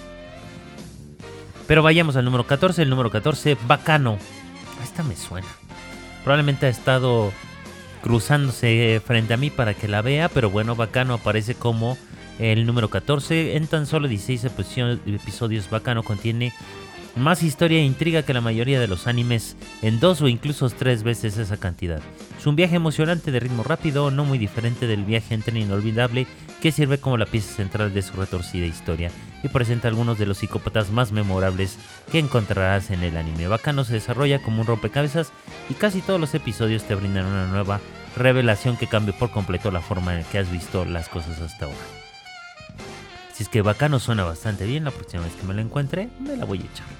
Pero vayamos al número catorce. El número catorce, Baccano. Esta me suena. Probablemente ha estado cruzándose frente a mí para que la vea, pero bueno, Baccano aparece como el número catorce. En tan solo dieciséis episodios, Baccano contiene más historia e intriga que la mayoría de los animes en dos o incluso tres veces esa cantidad. Es un viaje emocionante de ritmo rápido, no muy diferente del viaje en tren inolvidable, que sirve como la pieza central de su retorcida historia y presenta algunos de los psicópatas más memorables que encontrarás en el anime. Baccano se desarrolla como un rompecabezas y casi todos los episodios te brindan una nueva revelación que cambia por completo la forma en que has visto las cosas hasta ahora. Si es que Baccano suena bastante bien, la próxima vez que me lo encuentre me la voy a echar.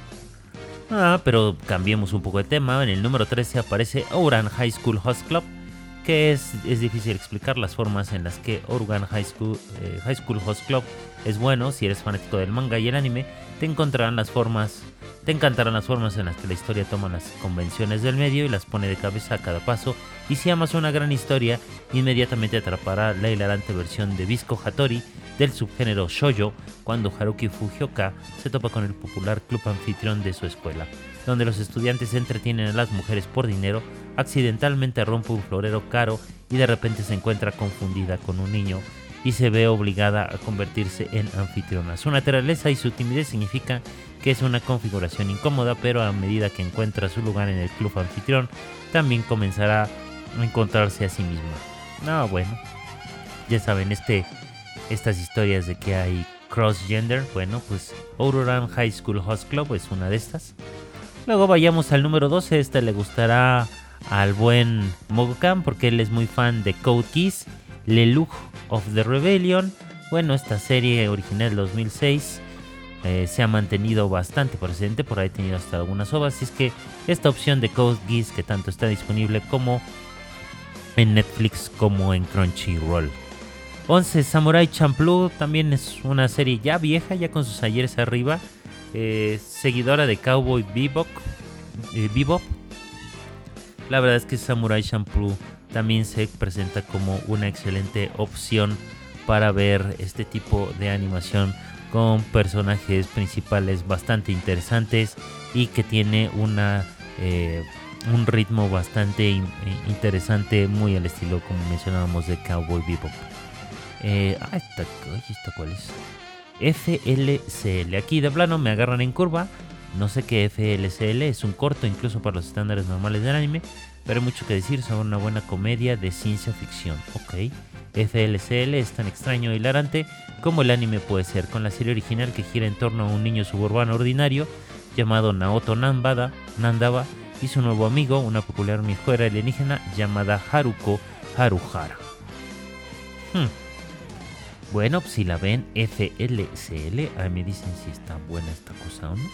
Ah, pero cambiemos un poco de tema. En el número trece aparece Ouran High School Host Club, que es, es difícil explicar las formas en las que Ouran High School, eh, High School Host Club es bueno. Si eres fanático del manga y el anime, te encontrarán las formas, te encantarán las formas en las que la historia toma las convenciones del medio y las pone de cabeza a cada paso. Y si amas una gran historia, inmediatamente atrapará la hilarante versión de Bisco Hattori del subgénero shoujo, cuando Haruki Fujioka se topa con el popular club anfitrión de su escuela, donde los estudiantes entretienen a las mujeres por dinero. Accidentalmente rompe un florero caro y de repente se encuentra confundida con un niño y se ve obligada a convertirse en anfitriona. Su naturaleza y su timidez significa que es una configuración incómoda, pero a medida que encuentra su lugar en el club anfitrión, también comenzará a encontrarse a sí misma. No, bueno, ya saben, este, estas historias de que hay cross-gender, bueno, pues Ouran High School Host Club es una de estas. Luego vayamos al número doce, esta le gustará al buen Mogokan porque él es muy fan de Code Geass, Le Look of the Rebellion. Bueno, esta serie original del dos mil seis eh, se ha mantenido bastante presente, por ahí ha tenido hasta algunas ovas, y es que esta opción de Code Geass, que tanto está disponible como en Netflix como en Crunchyroll. once, Samurai Champloo, también es una serie ya vieja, ya con sus ayeres arriba, eh, seguidora de Cowboy Bebop, eh, Bebop. La verdad es que Samurai Champloo también se presenta como una excelente opción para ver este tipo de animación con personajes principales bastante interesantes y que tiene una eh, un ritmo bastante in- interesante, muy al estilo, como mencionábamos, de Cowboy Bebop. Eh, ah, esta, ay, ¿esta cuál es? F L C L. Aquí de plano me agarran en curva. No sé qué F L C L, es un corto incluso para los estándares normales del anime, pero hay mucho que decir sobre una buena comedia de ciencia ficción. Ok, F L C L es tan extraño e hilarante como el anime puede ser, con la serie original que gira en torno a un niño suburbano ordinario llamado Naoto Nambada, Nandaba y su nuevo amigo, una popular mujer alienígena llamada Haruko Haruhara. Hmm. Bueno, pues si la ven, F L C L, ahí me dicen si está buena esta cosa o no.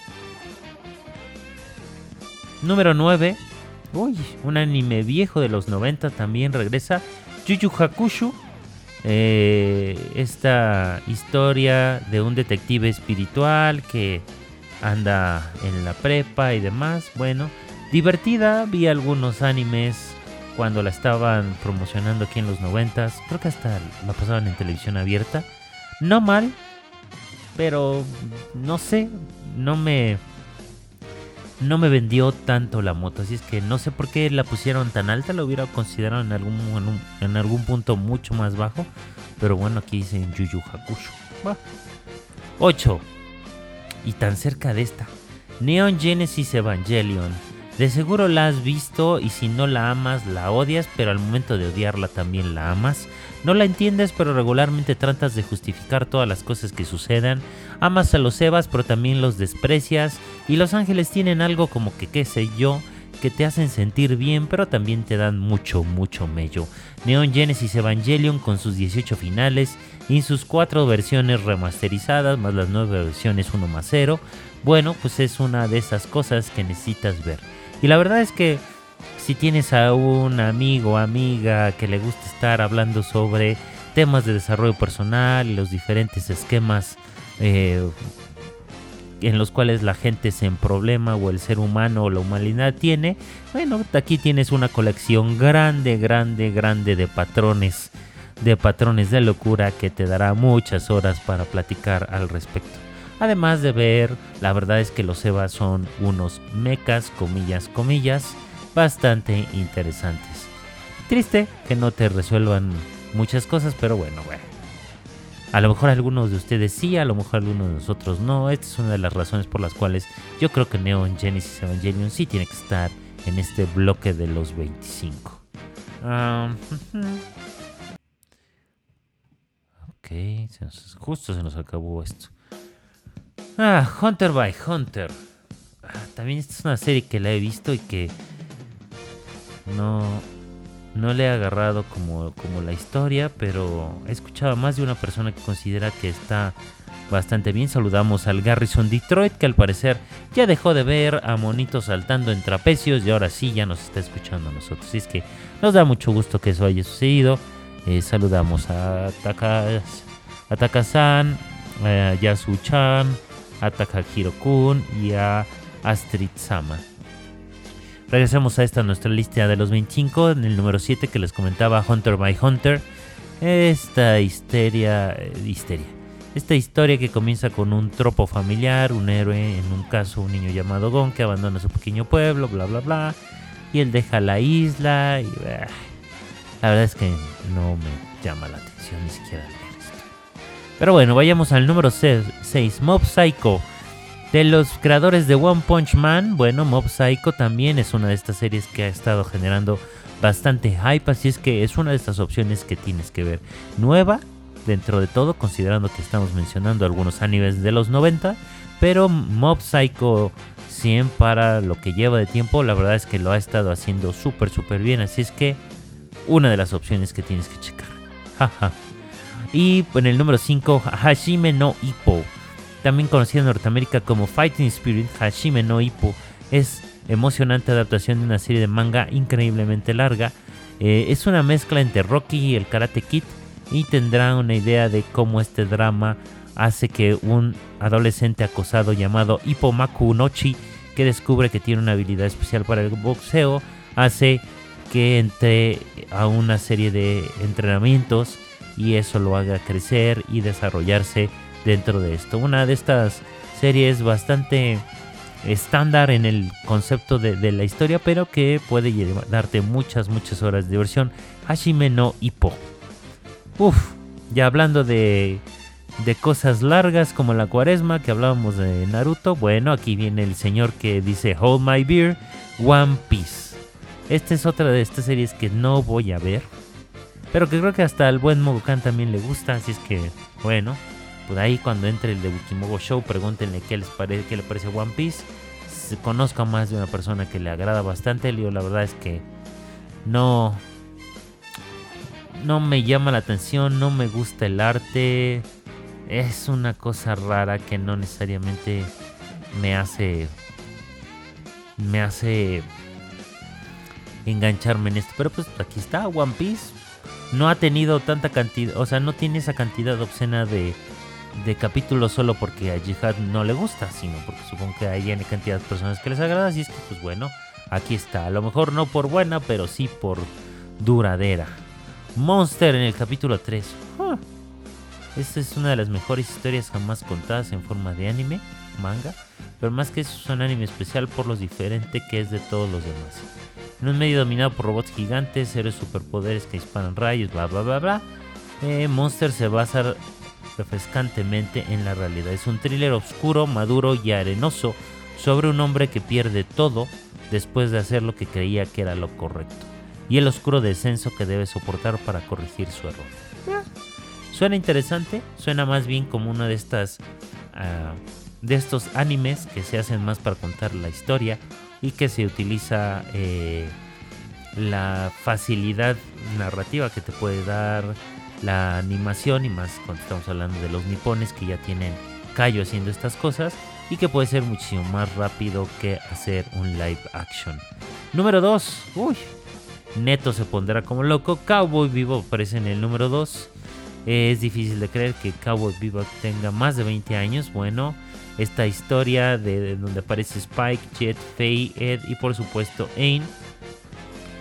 Número nueve. Uy, un anime viejo de los noventa también regresa. Yu Yu Hakusho. Eh, esta historia de un detective espiritual que anda en la prepa y demás. Bueno, divertida. Vi algunos animes cuando la estaban promocionando aquí en los noventas. Creo que hasta la pasaban en televisión abierta. No mal, pero no sé, no me... No me vendió tanto la moto, así es que no sé por qué la pusieron tan alta. La hubiera considerado en algún, en, un, en algún punto mucho más bajo, pero bueno, aquí dicen Yu Yu Hakusho. ocho. Y tan cerca de esta, Neon Genesis Evangelion. De seguro la has visto y si no la amas, la odias, pero al momento de odiarla también la amas. No la entiendes, pero regularmente tratas de justificar todas las cosas que sucedan. Amas a los Evas, pero también los desprecias. Y los ángeles tienen algo como que, qué sé yo, que te hacen sentir bien, pero también te dan mucho, mucho mello. Neon Genesis Evangelion, con sus dieciocho finales y sus cuatro versiones remasterizadas, más las nueve versiones uno más cero. Bueno, pues es una de esas cosas que necesitas ver. Y la verdad es que si tienes a un amigo o amiga que le gusta estar hablando sobre temas de desarrollo personal y los diferentes esquemas eh, en los cuales la gente se emproblema o el ser humano o la humanidad tiene, bueno, aquí tienes una colección grande, grande, grande de patrones de patrones de locura que te dará muchas horas para platicar al respecto. Además de ver, la verdad es que los E V A son unos mechas, comillas, comillas, bastante interesantes. Triste que no te resuelvan muchas cosas, pero bueno, bueno. A lo mejor algunos de ustedes sí, a lo mejor algunos de nosotros no. Esta es una de las razones por las cuales yo creo que Neon Genesis Evangelion sí tiene que estar en este bloque de los veinticinco. Um, ok, se nos, justo se nos acabó esto. Ah, Hunter by Hunter. Ah, también esta es una serie que la he visto y que no, no le he agarrado como, como la historia, pero he escuchado a más de una persona que considera que está bastante bien. Saludamos al Garrison Detroit, que al parecer ya dejó de ver a monitos saltando en trapecios y ahora sí ya nos está escuchando a nosotros. Así es que nos da mucho gusto que eso haya sucedido. Eh, saludamos a Taka, a Taka-san, a Yasu-chan, a Takahiro-kun y a Astrid-sama. Regresamos a esta nuestra lista de los veinticinco, en el número siete que les comentaba, Hunter by Hunter. Esta histeria, eh, histeria. Esta historia que comienza con un tropo familiar, un héroe, en un caso un niño llamado Gon que abandona su pequeño pueblo, bla bla bla, y él deja la isla y bah, la verdad es que no me llama la atención ni siquiera leer esto. Pero bueno, vayamos al número seis, Mob Psycho. De los creadores de One Punch Man, bueno, Mob Psycho también es una de estas series que ha estado generando bastante hype, así es que es una de estas opciones que tienes que ver. Nueva, dentro de todo, considerando que estamos mencionando algunos animes de los noventa, pero Mob Psycho cien para lo que lleva de tiempo, la verdad es que lo ha estado haciendo súper súper bien, así es que una de las opciones que tienes que checar. Y en el número cinco, Hajime no Ippo, también conocida en Norteamérica como Fighting Spirit. Hajime no Ippo es emocionante adaptación de una serie de manga increíblemente larga. Eh, es una mezcla entre Rocky y el Karate Kid y tendrá una idea de cómo este drama hace que un adolescente acosado llamado Ippomaku Unochi, que descubre que tiene una habilidad especial para el boxeo, hace que entre a una serie de entrenamientos y eso lo haga crecer y desarrollarse dentro de esto. Una de estas series bastante estándar en el concepto de, de la historia, pero que puede llevar, darte muchas, muchas horas de diversión. Hajime no Ippo. Uf, ya hablando de, de cosas largas como la cuaresma, que hablábamos de Naruto, bueno, aquí viene el señor que dice Hold My Beer, One Piece. Esta es otra de estas series que no voy a ver, pero que creo que hasta al buen Mogokan también le gusta, así es que, bueno, pues ahí cuando entre el de Wikimogo Show, pregúntenle qué les parece, qué le parece One Piece. Se conozco a más de una persona que le agrada bastante. Yo la verdad es que no, no me llama la atención, no me gusta el arte. Es una cosa rara que no necesariamente me hace, me hace engancharme en esto. Pero pues aquí está One Piece. No ha tenido tanta cantidad, o sea, no tiene esa cantidad obscena de, de capítulos solo porque a Jihad no le gusta, sino porque supongo que hay N cantidad de personas que les agrada. Así es que pues bueno, aquí está. A lo mejor no por buena, pero sí por duradera. Monster en el capítulo tres. Huh. Esta es una de las mejores historias jamás contadas en forma de anime, manga. Pero más que eso es un anime especial por lo diferente que es de todos los demás. En un medio dominado por robots gigantes, héroes superpoderes que disparan rayos, bla bla bla bla, eh, Monster se basa refrescantemente en la realidad. Es un thriller oscuro, maduro y arenoso sobre un hombre que pierde todo después de hacer lo que creía que era lo correcto, y el oscuro descenso que debe soportar para corregir su error. Suena interesante, suena más bien como una de estas uh, de estos animes que se hacen más para contar la historia y que se utiliza eh, la facilidad narrativa que te puede dar la animación, y más cuando estamos hablando de los nipones que ya tienen callo haciendo estas cosas, y que puede ser muchísimo más rápido que hacer un live action. Número dos, uy, Neto se pondrá como loco. Cowboy Bebop aparece en el número dos. Eh, es difícil de creer que Cowboy Bebop tenga más de veinte años. Bueno, esta historia de, de donde aparece Spike, Jet, Faye, Ed y por supuesto Aang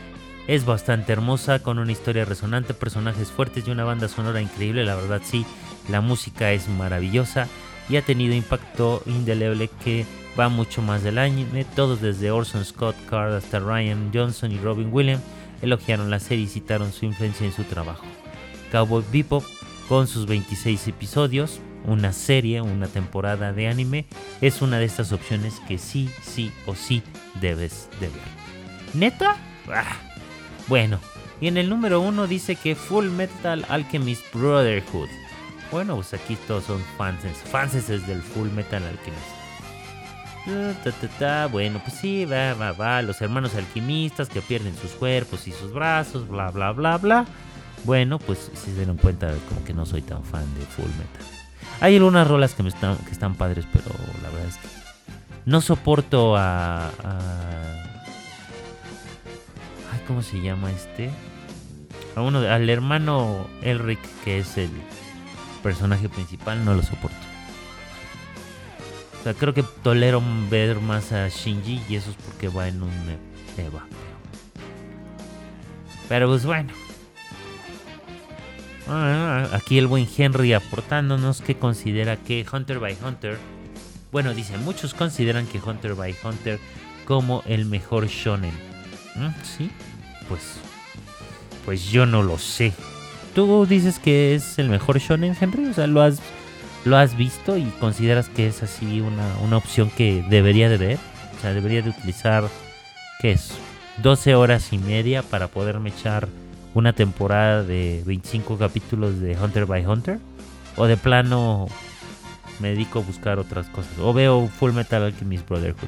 Es bastante hermosa, con una historia resonante, personajes fuertes y una banda sonora increíble. La verdad sí, la música es maravillosa y ha tenido impacto indeleble que va mucho más del anime. Todos desde Orson Scott Card hasta Ryan Johnson y Robin Williams elogiaron la serie y citaron su influencia en su trabajo. Cowboy Bebop, con sus veintiséis episodios, una serie, una temporada de anime, es una de estas opciones que sí, sí o sí debes de ver. ¿Neta? Ah. Bueno, y en el número uno dice que Full Metal Alchemist Brotherhood. Bueno, pues aquí todos son fans, fans del Full Metal Alchemist. Ta, ta, ta. Bueno, pues sí, va, va, va. Los hermanos alquimistas que pierden sus cuerpos y sus brazos, bla, bla, bla, bla. Bueno, pues si se dieron cuenta, como que no soy tan fan de Full Metal. Hay algunas rolas que, me están, que están padres, pero la verdad es que no soporto a... a ay, ¿cómo se llama este? A uno, al hermano Elric, que es el personaje principal, no lo soporto. O sea, creo que tolero ver más a Shinji y eso es porque va en un Eva. Pero pues bueno. Ah, aquí el buen Henry aportándonos que considera que Hunter x Hunter, bueno, dice, muchos consideran que Hunter x Hunter como el mejor shonen. ¿Mm? ¿Sí? Pues, pues yo no lo sé. ¿Tú dices que es el mejor shonen, Henry? O sea, ¿lo has, lo has visto y consideras que es así una, una opción que debería de ver? O sea, debería de utilizar, ¿qué es? doce horas y media para poderme echar una temporada de veinticinco capítulos de Hunter x Hunter, o de plano me dedico a buscar otras cosas, o veo Full Metal Alchemist Brotherhood.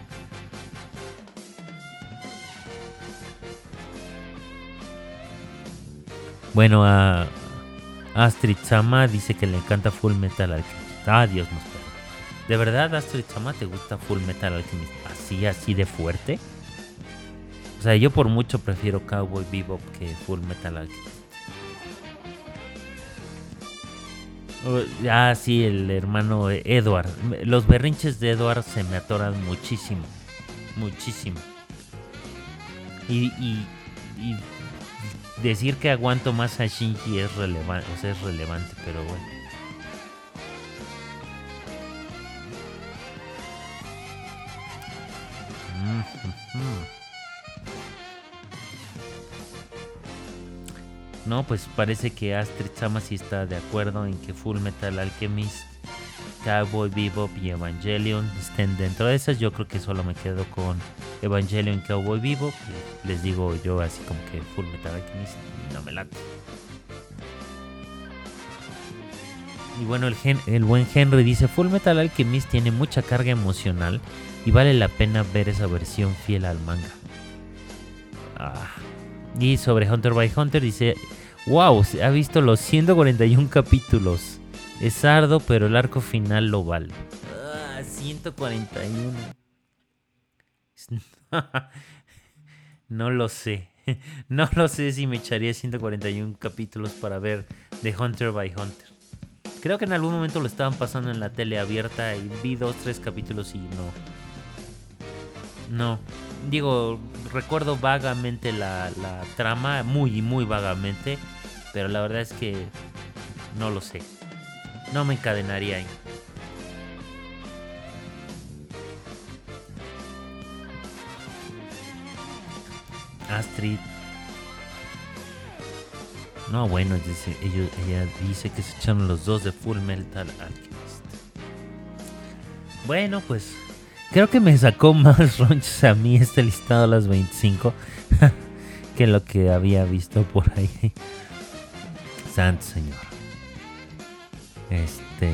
Bueno, a Astrid Sama dice que le encanta Full Metal Alchemist. Ah, Dios nos perdone. ¿De verdad, Astrid Sama, te gusta Full Metal Alchemist así, así de fuerte? O sea, yo por mucho prefiero Cowboy Bebop que Full Metal Alchemist. Ah, sí, el hermano Edward. Los berrinches de Edward se me atoran muchísimo. Muchísimo. Y, y, y decir que aguanto más a Shinji es relevante, o sea, es relevante, pero bueno. Mm-hmm. No, pues parece que Astrid Sama sí está de acuerdo en que Full Metal Alchemist, Cowboy Bebop y Evangelion estén dentro de esas. Yo creo que solo me quedo con Evangelion y Cowboy Bebop. Les digo yo así como que Full Metal Alchemist no me late. Y bueno, el, gen, el buen Henry dice, Full Metal Alchemist tiene mucha carga emocional y vale la pena ver esa versión fiel al manga. Ah. Y sobre Hunter x Hunter dice, wow, se ha visto los ciento cuarenta y uno capítulos. Es arduo, pero el arco final lo vale. Ah, ciento cuarenta y uno. No lo sé. No lo sé si me echaría ciento cuarenta y uno capítulos para ver The Hunter x Hunter. Creo que en algún momento lo estaban pasando en la tele abierta y vi dos, tres capítulos y no. No. Digo, recuerdo vagamente la, la trama, muy, muy vagamente, pero la verdad es que no lo sé. No me encadenaría ahí. Astrid. No, bueno, dice, ella, ella dice que se echaron los dos de Full Metal Alchemist. Bueno, pues creo que me sacó más ronchas a mí este listado de las veinticinco que lo que había visto por ahí. Santo Señor. Este...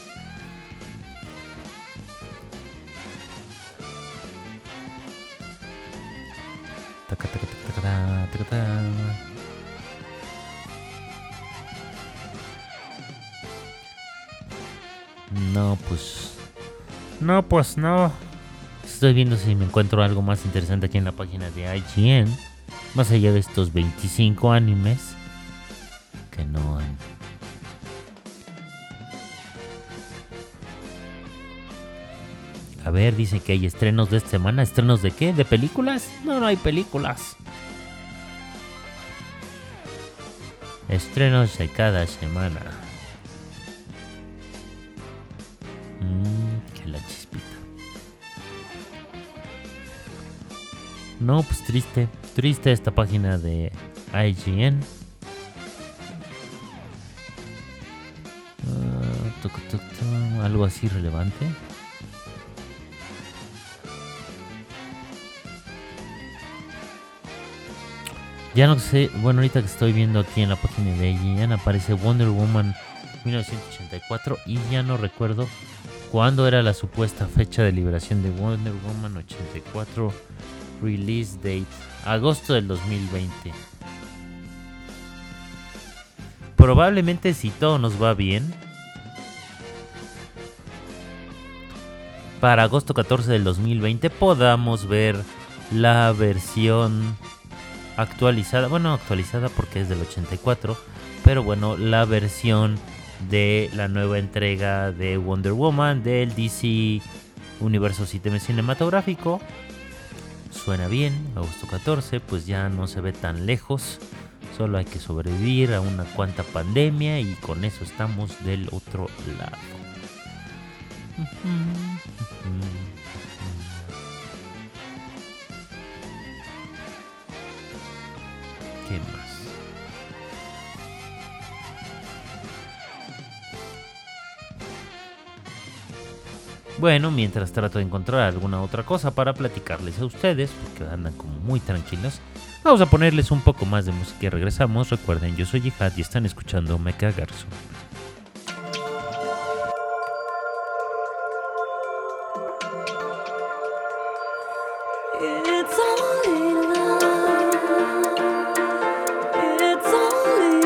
Taca, taca, taca, taca, taca, taca. No, pues... No, pues no. Estoy viendo si me encuentro algo más interesante aquí en la página de I G N. Más allá de estos veinticinco animes. Que no han... A ver, dicen que hay estrenos de esta semana. ¿Estrenos de qué? ¿De películas? No, no hay películas. Estrenos de cada semana. Mmm, que la chispita. No, pues triste. Triste esta página de I G N. Uh, tuc, tuc, tuc, algo así relevante. Ya no sé, bueno, ahorita que estoy viendo aquí en la página de I G N aparece Wonder Woman mil novecientos ochenta y cuatro y ya no recuerdo cuándo era la supuesta fecha de liberación de Wonder Woman ochenta y cuatro. Release date, agosto del dos mil veinte. Probablemente, si todo nos va bien, para agosto catorce del dos mil veinte podamos ver la versión actualizada, bueno, actualizada porque es del ochenta y cuatro, pero bueno, la versión de la nueva entrega de Wonder Woman del D C Universo Cinematográfico. Suena bien, agosto catorce, pues ya no se ve tan lejos, solo hay que sobrevivir a una cuanta pandemia y con eso estamos del otro lado. ¿Qué más? Bueno, mientras trato de encontrar alguna otra cosa para platicarles a ustedes, porque andan como muy tranquilos, vamos a ponerles un poco más de música y regresamos. Recuerden, yo soy Jihad y están escuchando Mecha Garzo. It's only love. It's only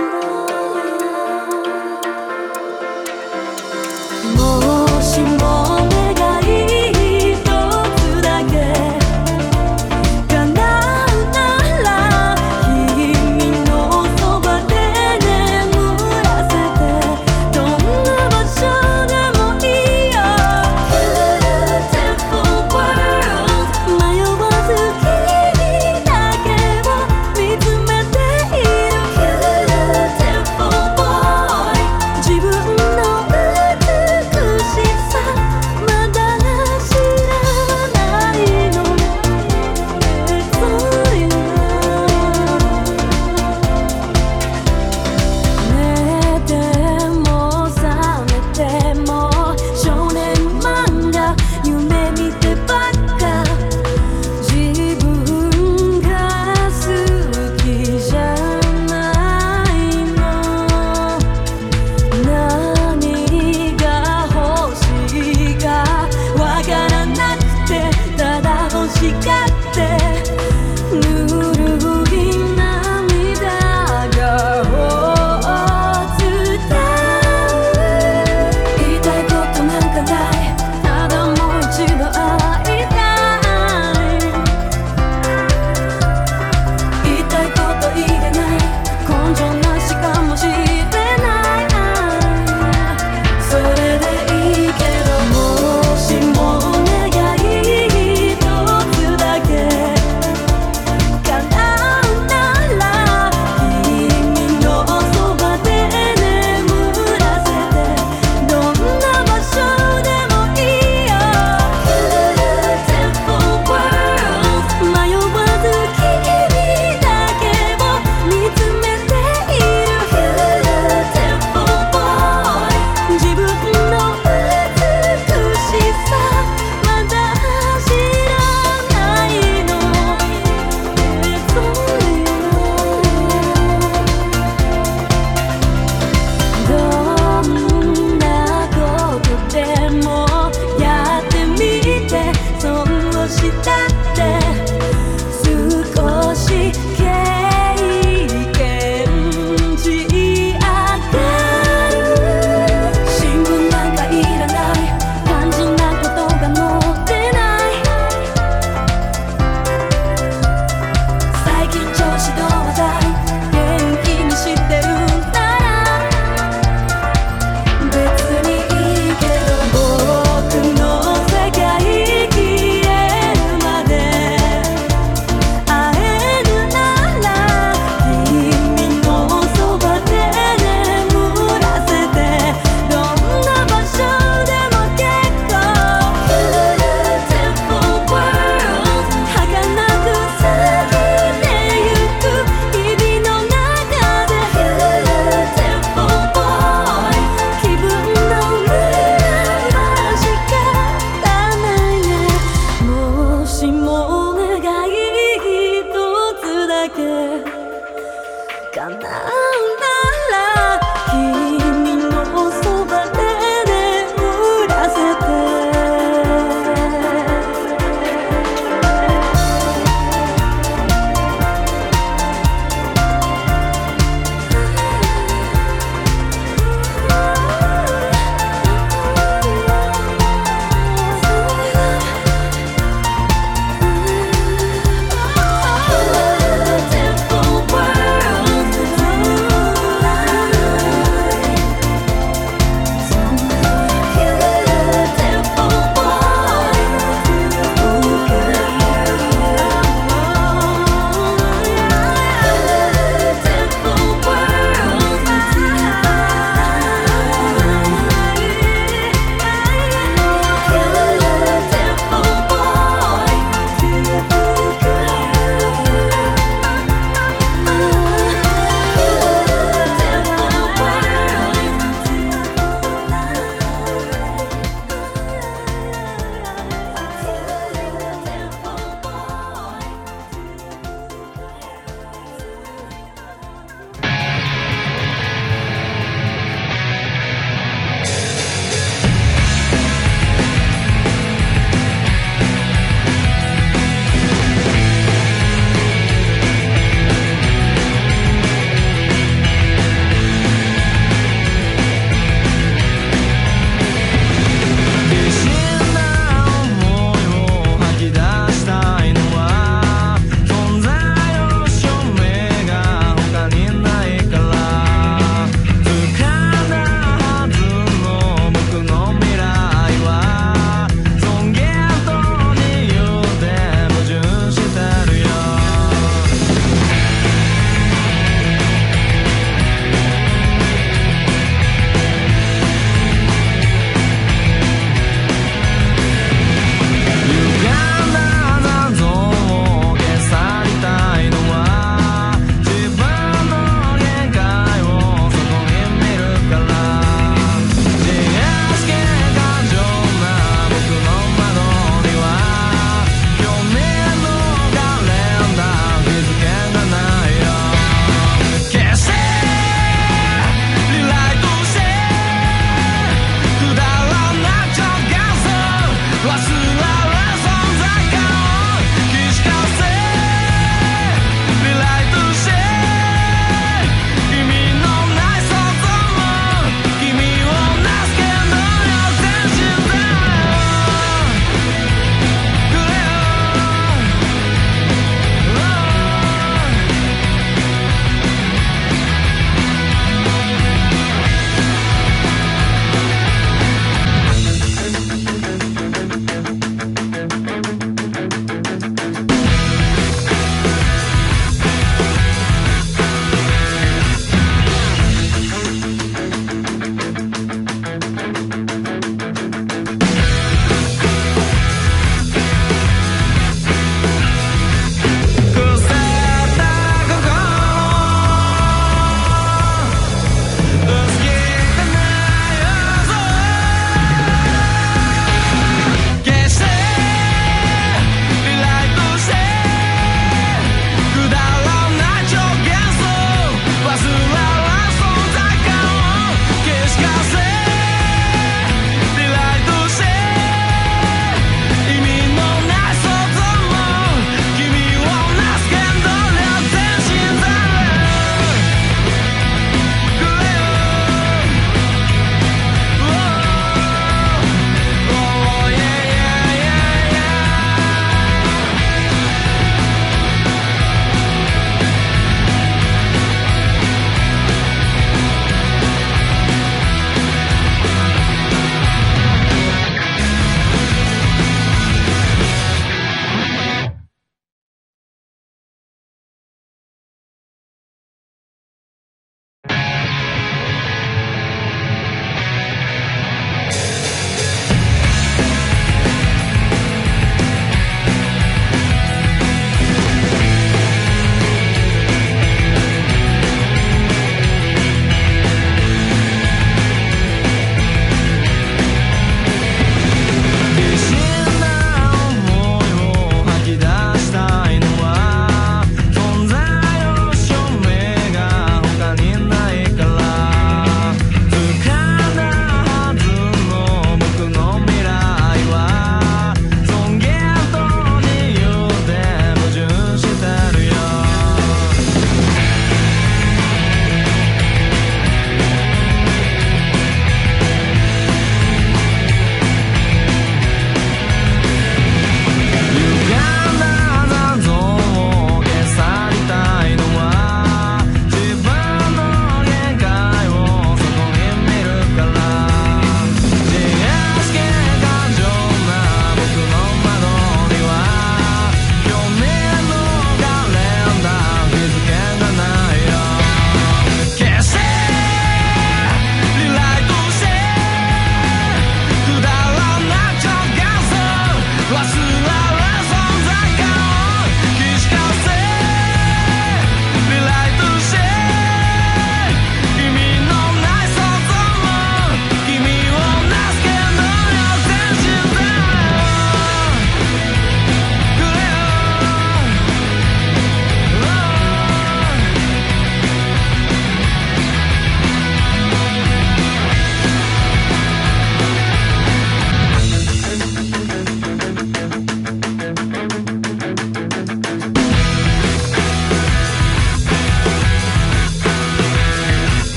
love. もしも願い一つだけ叶うなら君のそばで眠らせてどんな場所でもいいよ Beautiful world 迷わず君に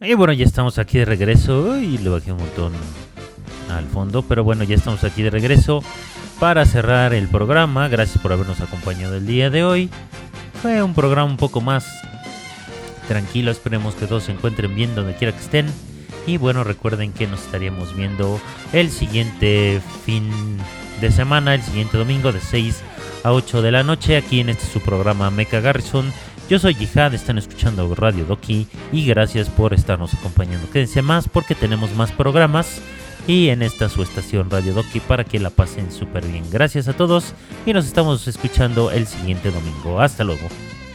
Y bueno, ya estamos aquí de regreso. Y le bajé un montón al fondo, pero bueno, ya estamos aquí de regreso para cerrar el programa. Gracias por habernos acompañado el día de hoy. Fue un programa un poco más tranquilo. Esperemos que todos se encuentren bien donde quiera que estén. Y bueno, recuerden que nos estaríamos viendo el siguiente fin de semana, el siguiente domingo de seis a ocho de la noche, aquí en este su programa Mecha Garrison. Yo soy Jihad, están escuchando Radio Doki y gracias por estarnos acompañando. Quédense más porque tenemos más programas y en esta su estación Radio Doki para que la pasen súper bien. Gracias a todos y nos estamos escuchando el siguiente domingo. Hasta luego.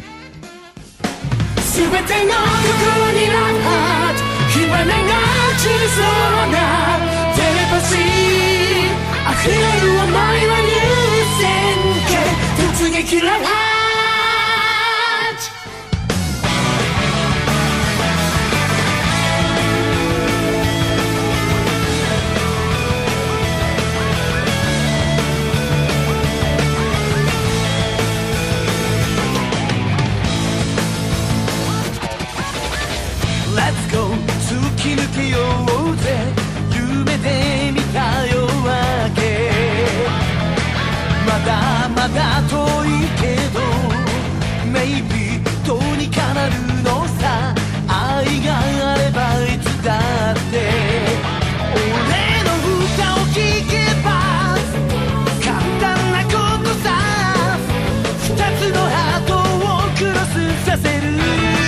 Let's go 突き抜けようぜ夢で見た夜明けまだまだ遠いけど Maybe どうにかなるのさ愛があればいつだって俺の歌を聴けば簡単なことさ二つのハートをクロスさせる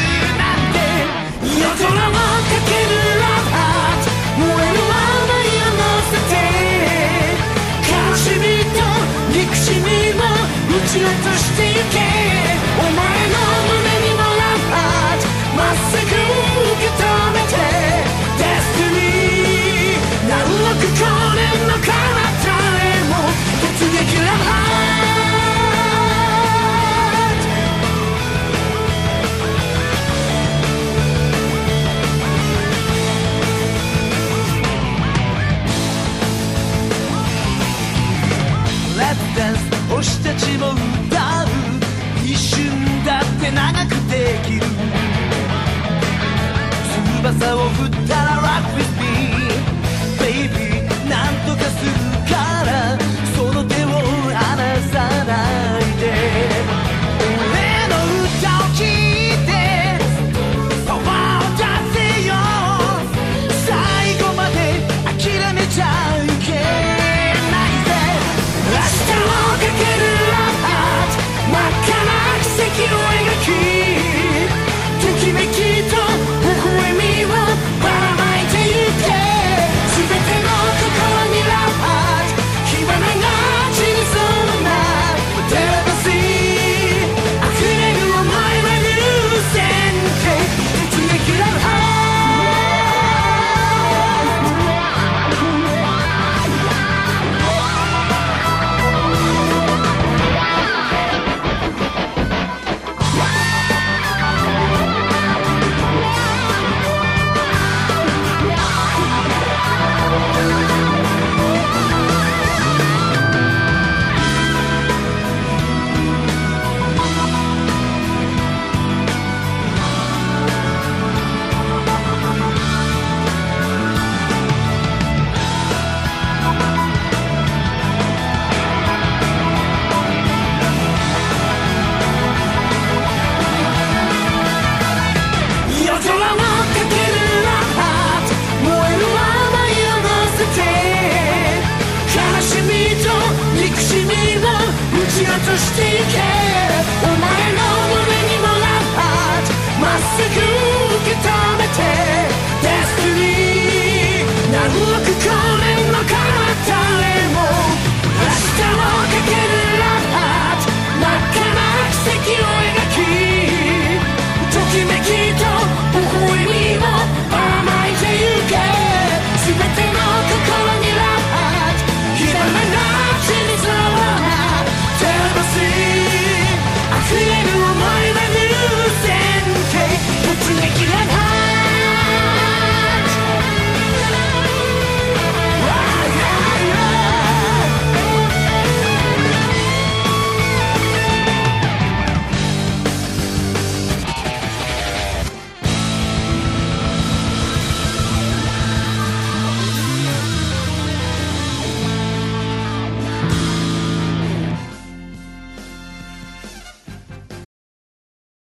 夜空をかけるラブハート燃える想いを乗せて悲しみと憎しみを打ち落としてゆけお前の胸にもラブハートまっすぐ受け止めて Destiny 何億光年の彼方へも突撃ラブハート星たちも歌う一瞬だって長くできる翼を振ったら Rock with me Baby なんとかするからその手を離さないで俺の歌を聴いてパワーを出せよ最後まで諦めちゃいけないぜ明日をかけるラブハート真っ赤な奇跡を描きときめきと微笑みをばらまいてゆけ全ての心にラブハート火花が散りそうなテレパシー溢れる想いは優先で突撃ラブハートそして